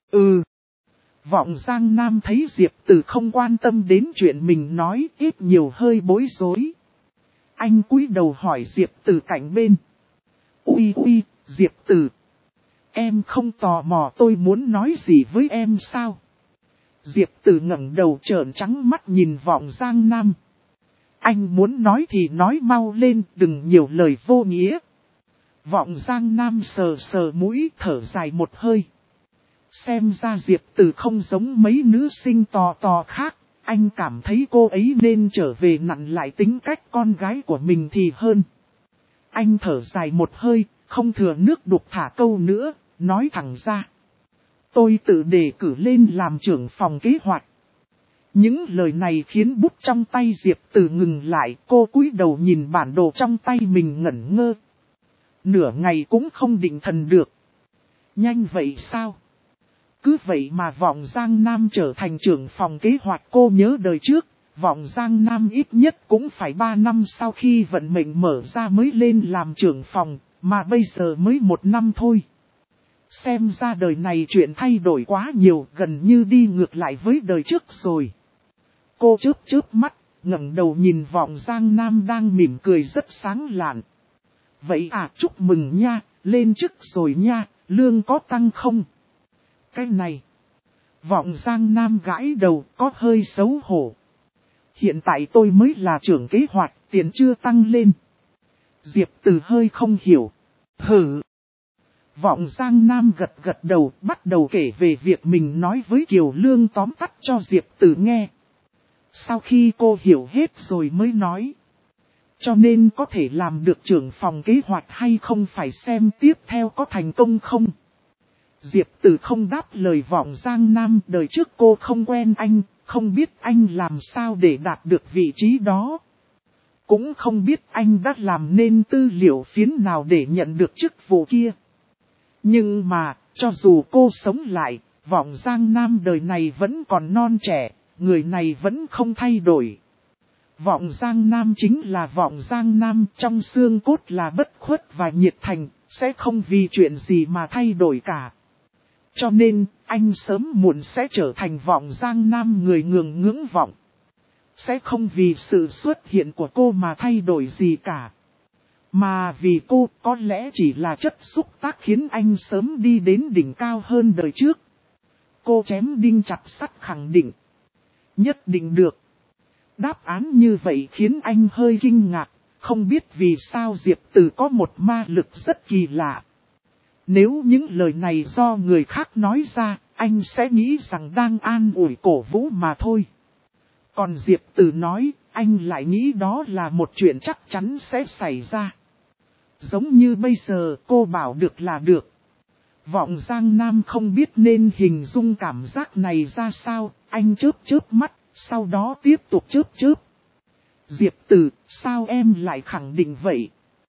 Vọng Giang Nam thấy Diệp Từ không quan tâm đến chuyện mình nói, ít nhiều hơi bối rối. Anh cúi đầu hỏi Diệp Từ cạnh bên. Ui, Diệp Từ. Em không tò mò tôi muốn nói gì với em sao? Diệp Từ ngẩng đầu trợn trắng mắt nhìn Vọng Giang Nam. Anh muốn nói thì nói mau lên, đừng nhiều lời vô nghĩa. Vọng Giang Nam sờ sờ mũi, thở dài một hơi. Xem ra Diệp Từ không giống mấy nữ sinh tò khác, anh cảm thấy cô ấy nên trở về nặn lại tính cách con gái của mình thì hơn. Anh thở dài một hơi, không thừa nước đục thả câu nữa, nói thẳng ra. Tôi tự đề cử lên làm trưởng phòng kế hoạch. Những lời này khiến bút trong tay Diệp Từ ngừng lại, cô cúi đầu nhìn bản đồ trong tay mình ngẩn ngơ. Nửa ngày cũng không định thần được. Nhanh vậy sao? Cứ vậy mà Vọng Giang Nam trở thành trưởng phòng kế hoạch. Cô nhớ đời trước, Vọng Giang Nam ít nhất cũng phải 3 năm sau khi vận mệnh mở ra mới lên làm trưởng phòng, mà bây giờ mới 1 năm thôi. Xem ra đời này chuyện thay đổi quá nhiều, gần như đi ngược lại với đời trước rồi. Cô chớp mắt, ngẩng đầu nhìn Vọng Giang Nam đang mỉm cười rất sáng lạn. Vậy à, chúc mừng nha, lên chức rồi nha, lương có tăng không? Cái này. Vọng Giang Nam gãi đầu, có hơi xấu hổ. Hiện tại tôi mới là trưởng kế hoạch, tiền chưa tăng lên. Diệp Từ hơi không hiểu. Vọng Giang Nam gật đầu, bắt đầu kể về việc mình nói với Kiều Lương tóm tắt cho Diệp Từ nghe. Sau khi cô hiểu hết rồi mới nói. Cho nên có thể làm được trưởng phòng kế hoạch hay không phải xem tiếp theo có thành công không. Diệp Từ không đáp lời Vọng Giang Nam, đời trước cô không quen anh, không biết anh làm sao để đạt được vị trí đó. Cũng không biết anh đã làm nên tư liệu phiến nào để nhận được chức vụ kia. Nhưng mà, cho dù cô sống lại, Vọng Giang Nam đời này vẫn còn non trẻ, người này vẫn không thay đổi. Vọng Giang Nam chính là Vọng Giang Nam, trong xương cốt là bất khuất và nhiệt thành, sẽ không vì chuyện gì mà thay đổi cả. Cho nên, anh sớm muộn sẽ trở thành Vọng Giang Nam người ngưỡng vọng. Sẽ không vì sự xuất hiện của cô mà thay đổi gì cả. Mà vì cô có lẽ chỉ là chất xúc tác khiến anh sớm đi đến đỉnh cao hơn đời trước. Cô chém đinh chặt sắt khẳng định. Nhất định được. Đáp án như vậy khiến anh hơi kinh ngạc, không biết vì sao Diệp Từ có một ma lực rất kỳ lạ. Nếu những lời này do người khác nói ra, anh sẽ nghĩ rằng đang an ủi cổ vũ mà thôi. Còn Diệp Từ nói, anh lại nghĩ đó là một chuyện chắc chắn sẽ xảy ra. Giống như bây giờ cô bảo được là được. Vọng Giang Nam không biết nên hình dung cảm giác này ra sao, anh chớp mắt, sau đó tiếp tục chớp. Diệp Từ, sao em lại khẳng định vậy?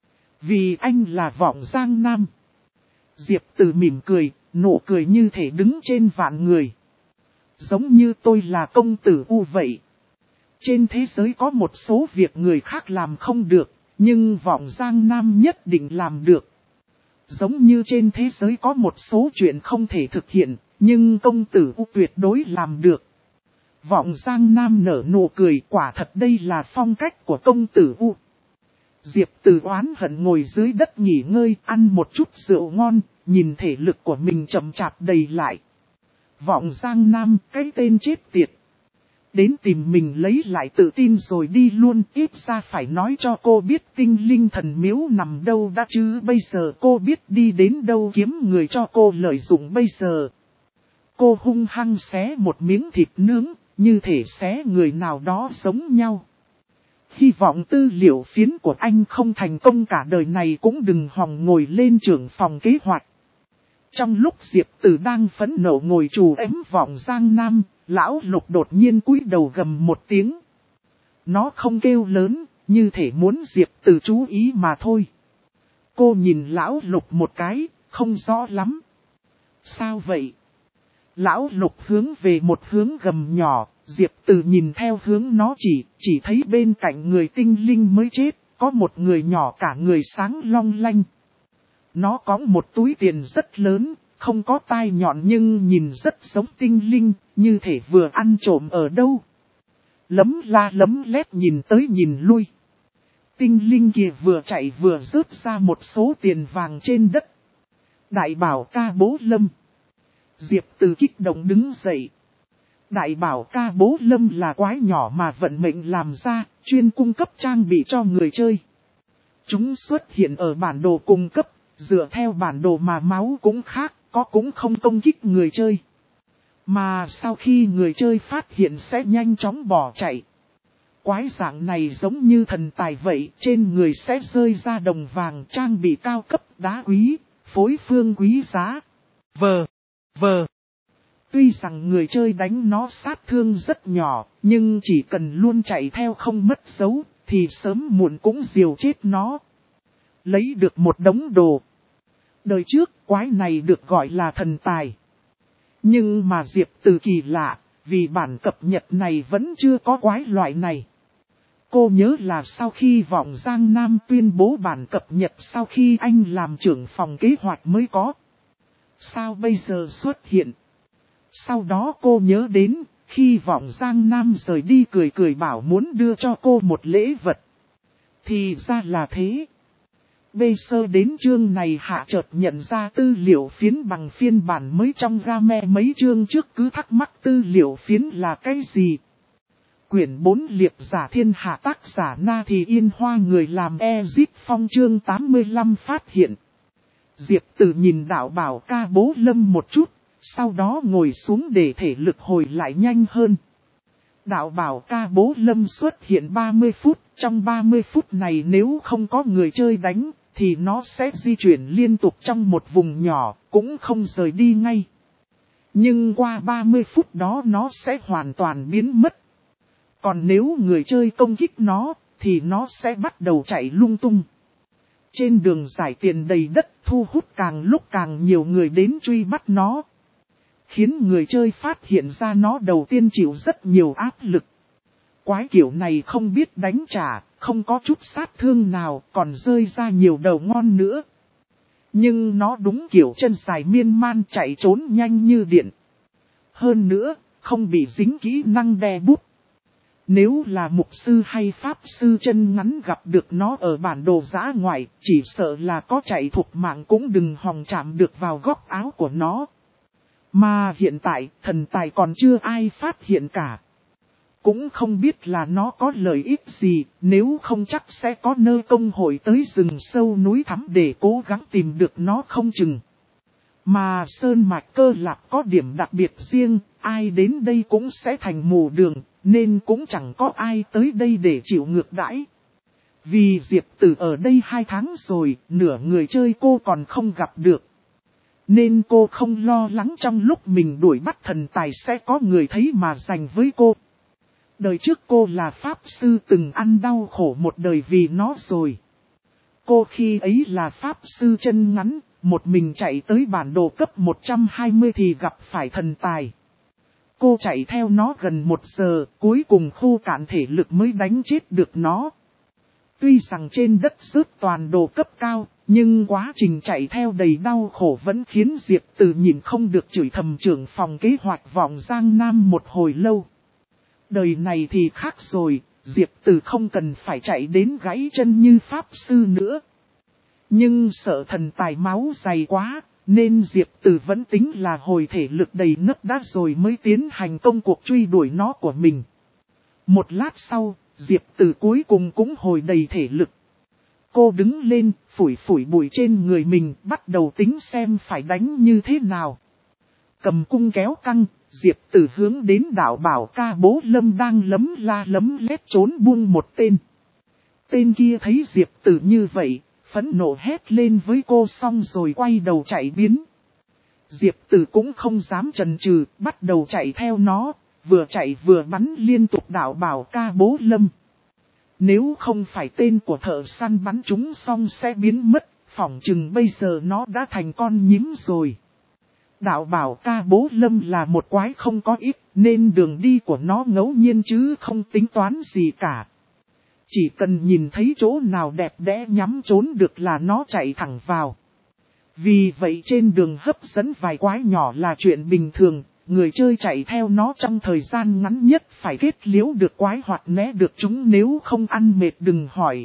Vì anh là Vọng Giang Nam. Diệp Từ mỉm cười, nụ cười như thể đứng trên vạn người. Giống như tôi là công tử U vậy. Trên thế giới có một số việc người khác làm không được, nhưng Vọng Giang Nam nhất định làm được. Giống như trên thế giới có một số chuyện không thể thực hiện, nhưng công tử U tuyệt đối làm được. Vọng Giang Nam nở nụ cười, quả thật đây là phong cách của công tử U. Diệp Từ oán hận ngồi dưới đất nghỉ ngơi, ăn một chút rượu ngon, nhìn thể lực của mình chậm chạp đầy lại. Vọng Giang Nam, cái tên chết tiệt. Đến tìm mình lấy lại tự tin rồi đi luôn, ít ra phải nói cho cô biết tinh linh thần miếu nằm đâu đã chứ, bây giờ cô biết đi đến đâu kiếm người cho cô lợi dụng bây giờ. Cô hung hăng xé một miếng thịt nướng, như thể xé người nào đó giống nhau. Hy vọng tư liệu phiến của anh không thành công cả đời này cũng đừng hòng ngồi lên trưởng phòng kế hoạch. Trong lúc Diệp Tử đang phẫn nộ ngồi trù ếm vọng Giang Nam, lão Lục đột nhiên cúi đầu gầm một tiếng. Nó không kêu lớn, như thể muốn Diệp Tử chú ý mà thôi. Cô nhìn lão Lục một cái, không rõ lắm. Sao vậy? Lão Lục hướng về một hướng gầm nhỏ, Diệp Tử nhìn theo hướng nó chỉ thấy bên cạnh người tinh linh mới chết, có một người nhỏ cả người sáng long lanh. Nó có một túi tiền rất lớn, không có tai nhọn nhưng nhìn rất giống tinh linh, như thể vừa ăn trộm ở đâu. Lấm la lấm lét nhìn tới nhìn lui. Tinh linh kia vừa chạy vừa rớt ra một số tiền vàng trên đất. Đại bảo ca bố Lâm. Diệp Tử kích động đứng dậy. Đại bảo ca bố Lâm là quái nhỏ mà vận mệnh làm ra, chuyên cung cấp trang bị cho người chơi. Chúng xuất hiện ở bản đồ cung cấp, dựa theo bản đồ mà máu cũng khác, có cũng không công kích người chơi. Mà sau khi người chơi phát hiện sẽ nhanh chóng bỏ chạy. Quái dạng này giống như thần tài vậy, trên người sẽ rơi ra đồng vàng, trang bị cao cấp, đá quý, phối phương quý giá. Vờ. Tuy rằng người chơi đánh nó sát thương rất nhỏ, nhưng chỉ cần luôn chạy theo không mất dấu, thì sớm muộn cũng diều chết nó. Lấy được một đống đồ. Đời trước, quái này được gọi là thần tài. Nhưng mà Diệp Tử kỳ lạ, vì bản cập nhật này vẫn chưa có quái loại này. Cô nhớ là sau khi Vọng Giang Nam tuyên bố bản cập nhật sau khi anh làm trưởng phòng kế hoạch mới có. Sao bây giờ xuất hiện? Sau đó cô nhớ đến, khi Vọng Giang Nam rời đi cười bảo muốn đưa cho cô một lễ vật. Thì ra là thế. Bây giờ đến chương này hạ chợt nhận ra tư liệu phiến bằng phiên bản mới trong game mấy chương trước cứ thắc mắc tư liệu phiến là cái gì. Quyển 4 liệp giả thiên hạ tác giả Na Thì Yên Hoa người làm Ezip Phong chương 85 phát hiện. Diệp Tử nhìn đạo bảo ca bố Lâm một chút, sau đó ngồi xuống để thể lực hồi lại nhanh hơn. Đạo bảo ca bố Lâm xuất hiện 30 phút, trong 30 phút này nếu không có người chơi đánh, thì nó sẽ di chuyển liên tục trong một vùng nhỏ, cũng không rời đi ngay. Nhưng qua 30 phút đó nó sẽ hoàn toàn biến mất. Còn nếu người chơi công kích nó, thì nó sẽ bắt đầu chạy lung tung. Trên đường giải tiền đầy đất thu hút càng lúc càng nhiều người đến truy bắt nó. Khiến người chơi phát hiện ra nó đầu tiên chịu rất nhiều áp lực. Quái kiểu này không biết đánh trả, không có chút sát thương nào, còn rơi ra nhiều đầu ngon nữa. Nhưng nó đúng kiểu chân dài miên man chạy trốn nhanh như điện. Hơn nữa, không bị dính kỹ năng đè bút. Nếu là mục sư hay pháp sư chân ngắn gặp được nó ở bản đồ dã ngoại, chỉ sợ là có chạy thục mạng cũng đừng hòng chạm được vào góc áo của nó. Mà hiện tại, thần tài còn chưa ai phát hiện cả. Cũng không biết là nó có lợi ích gì, nếu không chắc sẽ có nơi công hội tới rừng sâu núi thẳm để cố gắng tìm được nó không chừng. Mà Sơn Mạch Cơ Lạp có điểm đặc biệt riêng, ai đến đây cũng sẽ thành mù đường, nên cũng chẳng có ai tới đây để chịu ngược đãi. Vì Diệp Tử ở đây 2 tháng rồi, nửa người chơi cô còn không gặp được. Nên cô không lo lắng trong lúc mình đuổi bắt thần tài sẽ có người thấy mà giành với cô. Đời trước cô là pháp sư từng ăn đau khổ một đời vì nó rồi. Cô khi ấy là pháp sư chân ngắn, một mình chạy tới bản đồ cấp 120 thì gặp phải thần tài. Cô chạy theo nó gần 1 giờ, cuối cùng khô cạn thể lực mới đánh chết được nó. Tuy rằng trên đất rớt toàn đồ cấp cao, nhưng quá trình chạy theo đầy đau khổ vẫn khiến Diệp Tử nhìn không được chửi thầm trưởng phòng kế hoạch Vọng Giang Nam một hồi lâu. Đời này thì khác rồi, Diệp Tử không cần phải chạy đến gãy chân như pháp sư nữa. Nhưng sợ thần tài máu dày quá, nên Diệp Tử vẫn tính là hồi thể lực đầy nấc đá rồi mới tiến hành công cuộc truy đuổi nó của mình. Một lát sau, Diệp Tử cuối cùng cũng hồi đầy thể lực. Cô đứng lên, phủi phủi bụi trên người mình, bắt đầu tính xem phải đánh như thế nào. Cầm cung kéo căng, Diệp Tử hướng đến đạo bảo ca bố Lâm đang lấm la lấm lét trốn buông một tên. Tên kia thấy Diệp Tử như vậy, phẫn nộ hét lên với cô xong rồi quay đầu chạy biến. Diệp Tử cũng không dám chần chừ, bắt đầu chạy theo nó, vừa chạy vừa bắn liên tục đạo bảo ca bố lâm. Nếu không phải tên của thợ săn bắn chúng xong sẽ biến mất, phỏng chừng bây giờ nó đã thành con nhím rồi. Đạo bảo ca bố lâm là một quái không có ít, nên đường đi của nó ngẫu nhiên chứ không tính toán gì cả. Chỉ cần nhìn thấy chỗ nào đẹp đẽ nhắm trốn được là nó chạy thẳng vào. Vì vậy trên đường hấp dẫn vài quái nhỏ là chuyện bình thường, người chơi chạy theo nó trong thời gian ngắn nhất phải kết liễu được quái hoặc né được chúng, nếu không ăn mệt đừng hỏi.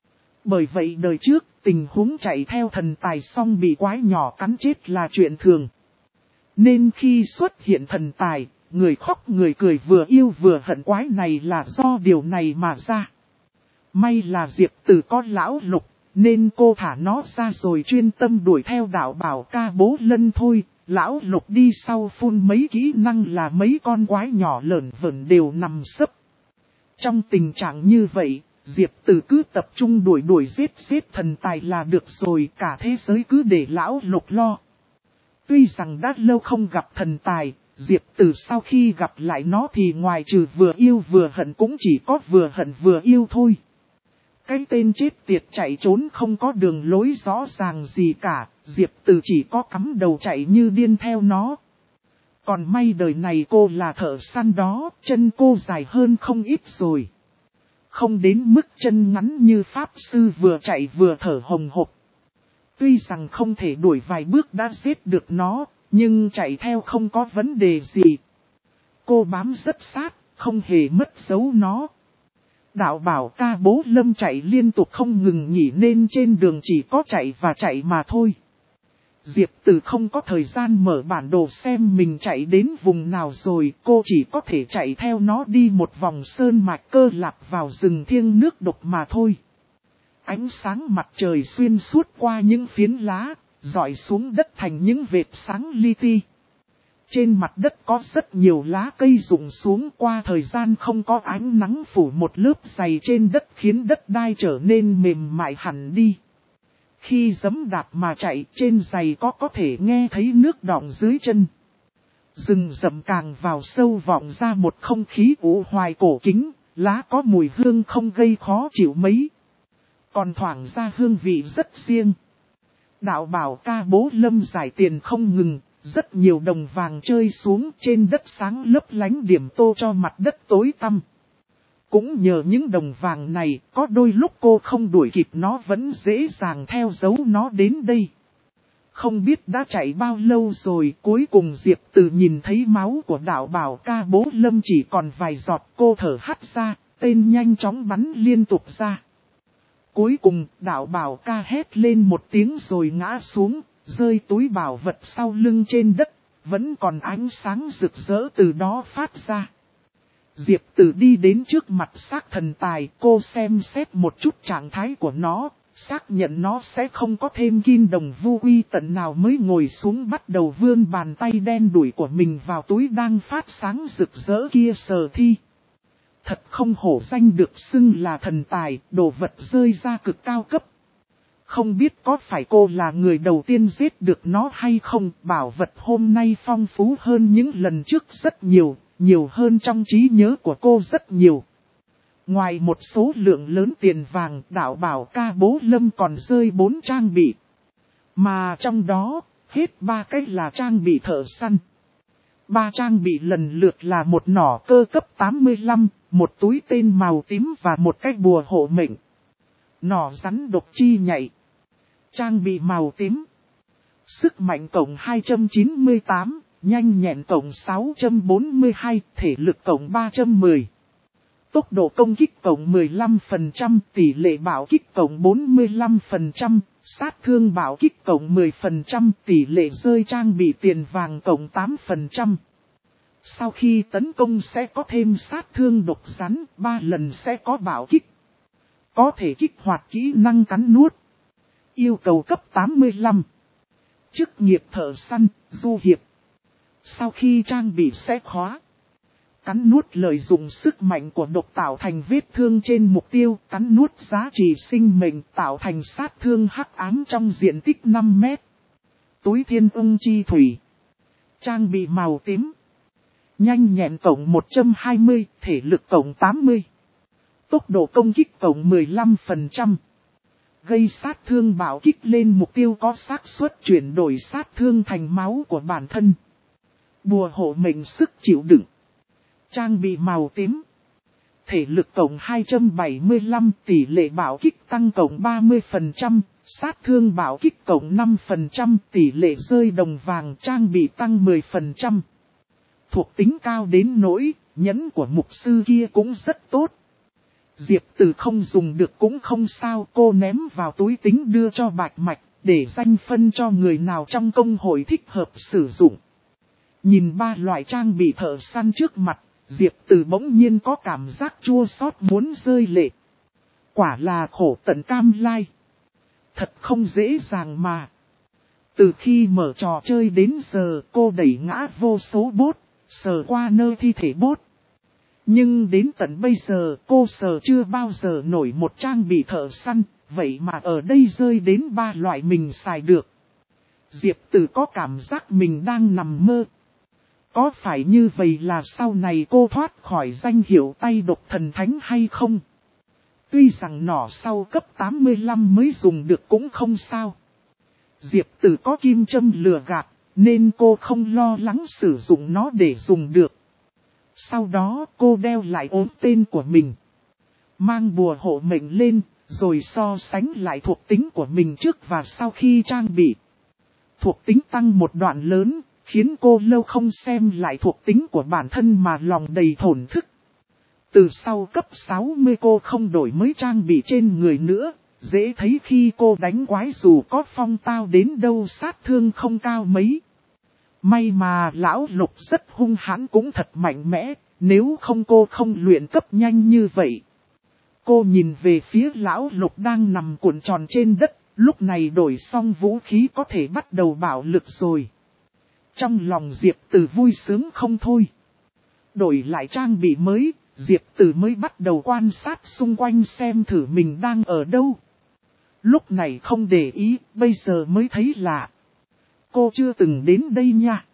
Bởi vậy đời trước, tình huống chạy theo thần tài xong bị quái nhỏ cắn chết là chuyện thường. Nên khi xuất hiện thần tài, người khóc người cười vừa yêu vừa hận quái này là do điều này mà ra. May là Diệp Tử có lão Lục, nên cô thả nó ra rồi chuyên tâm đuổi theo đạo bảo ca bố lân thôi. Lão Lục đi sau phun mấy kỹ năng là mấy con quái nhỏ lởn vởn đều nằm sấp. Trong tình trạng như vậy, Diệp Tử cứ tập trung đuổi giết thần tài là được rồi, cả thế giới cứ để lão Lục lo. Tuy rằng đã lâu không gặp thần tài, Diệp Tử sau khi gặp lại nó thì ngoài trừ vừa yêu vừa hận cũng chỉ có vừa hận vừa yêu thôi. Cái tên chết tiệt chạy trốn không có đường lối rõ ràng gì cả, Diệp Tử chỉ có cắm đầu chạy như điên theo nó. Còn may đời này cô là thợ săn đó, chân cô dài hơn không ít rồi. Không đến mức chân ngắn như pháp sư vừa chạy vừa thở hồng hộc. Tuy rằng không thể đuổi vài bước đã giết được nó, nhưng chạy theo không có vấn đề gì. Cô bám rất sát, không hề mất dấu nó. Đạo bảo ca bố lâm chạy liên tục không ngừng nghỉ nên trên đường chỉ có chạy và chạy mà thôi. Diệp Tử không có thời gian mở bản đồ xem mình chạy đến vùng nào rồi, cô chỉ có thể chạy theo nó đi một vòng sơn mạch cơ lạc vào rừng thiêng nước độc mà thôi. Ánh sáng mặt trời xuyên suốt qua những phiến lá, rọi xuống đất thành những vệt sáng li ti. Trên mặt đất có rất nhiều lá cây rụng xuống, qua thời gian không có ánh nắng phủ một lớp dày trên đất khiến đất đai trở nên mềm mại hẳn đi. Khi giẫm đạp mà chạy trên giày có thể nghe thấy nước đọng dưới chân. Rừng rậm càng vào sâu vọng ra một không khí u hoài cổ kính, lá có mùi hương không gây khó chịu mấy. Còn thoảng ra hương vị rất riêng. Đạo bảo ca bố lâm giải tiền không ngừng, rất nhiều đồng vàng rơi xuống trên đất sáng lấp lánh điểm tô cho mặt đất tối tăm. Cũng nhờ những đồng vàng này, có đôi lúc cô không đuổi kịp nó vẫn dễ dàng theo dấu nó đến đây. Không biết đã chạy bao lâu rồi, cuối cùng Diệp Tử nhìn thấy máu của đạo bảo ca bố lâm chỉ còn vài giọt, cô thở hắt ra, tên nhanh chóng bắn liên tục ra. Cuối cùng, đạo bảo ca hét lên một tiếng rồi ngã xuống, rơi túi bảo vật sau lưng trên đất, vẫn còn ánh sáng rực rỡ từ đó phát ra. Diệp Tử đi đến trước mặt xác thần tài, cô xem xét một chút trạng thái của nó, xác nhận nó sẽ không có thêm kim đồng vu uy tận nào mới ngồi xuống bắt đầu vươn bàn tay đen đủi của mình vào túi đang phát sáng rực rỡ kia sờ thi. Thật không hổ danh được xưng là thần tài, đồ vật rơi ra cực cao cấp. Không biết có phải cô là người đầu tiên giết được nó hay không, bảo vật hôm nay phong phú hơn những lần trước rất nhiều, nhiều hơn trong trí nhớ của cô rất nhiều. Ngoài một số lượng lớn tiền vàng, đạo bảo ca bố lâm còn rơi 4 trang bị. Mà trong đó, hết 3 cái là trang bị thợ săn. 3 trang bị lần lượt là một nỏ cơ cấp 85, một túi tên màu tím và một cái bùa hộ mệnh. Nỏ rắn độc chi nhạy. Trang bị màu tím. Sức mạnh cộng 298, nhanh nhẹn cộng 642, thể lực cộng 310. Tốc độ công kích cộng 15%, tỷ lệ bạo kích cộng 45%, sát thương bạo kích cộng 10%, tỷ lệ rơi trang bị tiền vàng cộng 8%. Sau khi tấn công sẽ có thêm sát thương độc rắn, 3 lần sẽ có bạo kích. Có thể kích hoạt kỹ năng cắn nuốt. Yêu cầu cấp 85. Chức nghiệp thợ săn, du hiệp. Sau khi trang bị sẽ khóa. Cắn nuốt lợi dụng sức mạnh của độc tạo thành vết thương trên mục tiêu. Cắn nuốt giá trị sinh mệnh tạo thành sát thương hắc ám trong diện tích 5 mét. Túi thiên ung chi thủy. Trang bị màu tím. Nhanh nhẹn cộng 120, thể lực cộng 80. Tốc độ công kích cộng 15%. Gây sát thương bạo kích lên mục tiêu có xác suất chuyển đổi sát thương thành máu của bản thân. Bùa hộ mệnh sức chịu đựng. Trang bị màu tím. Thể lực cộng 275, tỷ lệ bạo kích tăng cộng 30%, sát thương bạo kích cộng 5%, tỷ lệ rơi đồng vàng trang bị tăng 10%. Thuộc tính cao đến nỗi, nhẫn của mục sư kia cũng rất tốt. Diệp Từ không dùng được cũng không sao, cô ném vào túi tính đưa cho Bạch Mạch, để danh phân cho người nào trong công hội thích hợp sử dụng. Nhìn ba loại trang bị thợ săn trước mặt, Diệp Từ bỗng nhiên có cảm giác chua xót muốn rơi lệ. Quả là khổ tận cam lai. Thật không dễ dàng mà. Từ khi mở trò chơi đến giờ cô đẩy ngã vô số bốt, sờ qua nơi thi thể bốt. Nhưng đến tận bây giờ cô sờ chưa bao giờ nổi một trang bị thợ săn, vậy mà ở đây rơi đến ba loại mình xài được. Diệp Từ có cảm giác mình đang nằm mơ. Có phải như vậy là sau này cô thoát khỏi danh hiệu tay độc thần thánh hay không? Tuy rằng nỏ sau cấp 85 mới dùng được cũng không sao. Diệp Từ có kim châm lừa gạt, nên cô không lo lắng sử dụng nó để dùng được. Sau đó cô đeo lại ốm tên của mình. Mang bùa hộ mệnh lên, rồi so sánh lại thuộc tính của mình trước và sau khi trang bị. Thuộc tính tăng một đoạn lớn, khiến cô lâu không xem lại thuộc tính của bản thân mà lòng đầy thổn thức. Từ sau cấp 60 cô không đổi mới trang bị trên người nữa, dễ thấy khi cô đánh quái dù có phong tao đến đâu sát thương không cao mấy. May mà lão Lục rất hung hãn cũng thật mạnh mẽ, nếu không cô không luyện cấp nhanh như vậy. Cô nhìn về phía lão Lục đang nằm cuộn tròn trên đất, lúc này đổi xong vũ khí có thể bắt đầu bạo lực rồi. Trong lòng Diệp Từ vui sướng không thôi. Đổi lại trang bị mới, Diệp Từ mới bắt đầu quan sát xung quanh xem thử mình đang ở đâu. Lúc này không để ý, bây giờ mới thấy lạ. Cô chưa từng đến đây nha.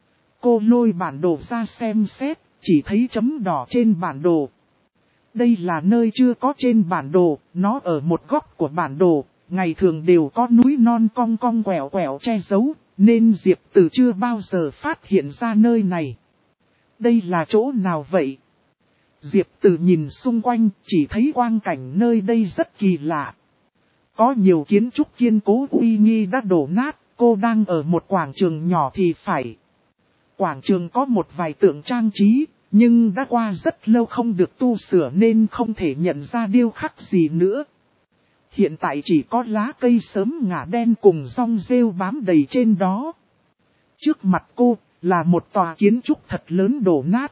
Cô lôi bản đồ ra xem xét, chỉ thấy chấm đỏ trên bản đồ. Đây là nơi chưa có trên bản đồ, nó ở một góc của bản đồ, ngày thường đều có núi non cong cong quẹo quẹo che giấu, nên Diệp Từ chưa bao giờ phát hiện ra nơi này. Đây là chỗ nào vậy? Diệp Từ nhìn xung quanh, chỉ thấy quang cảnh nơi đây rất kỳ lạ. Có nhiều kiến trúc kiên cố uy nghi đã đổ nát, cô đang ở một quảng trường nhỏ thì phải. Quảng trường có một vài tượng trang trí, nhưng đã qua rất lâu không được tu sửa nên không thể nhận ra điêu khắc gì nữa. Hiện tại chỉ có lá cây sớm ngả đen cùng rong rêu bám đầy trên đó. Trước mặt cô là một tòa kiến trúc thật lớn đổ nát.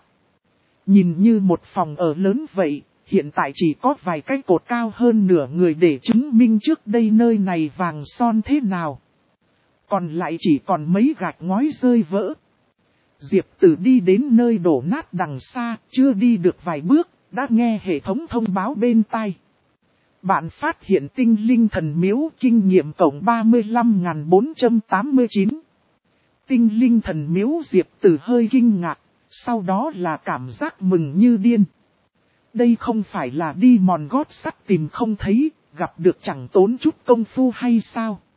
Nhìn như một phòng ở lớn vậy, hiện tại chỉ có vài cái cột cao hơn nửa người để chứng minh trước đây nơi này vàng son thế nào. Còn lại chỉ còn mấy gạch ngói rơi vỡ. Diệp Từ đi đến nơi đổ nát đằng xa, chưa đi được vài bước, đã nghe hệ thống thông báo bên tai. Bạn phát hiện tinh linh thần miếu kinh nghiệm cộng 35.489. Tinh linh thần miếu Diệp Từ hơi kinh ngạc, sau đó là cảm giác mừng như điên. Đây không phải là đi mòn gót sắt tìm không thấy, gặp được chẳng tốn chút công phu hay sao?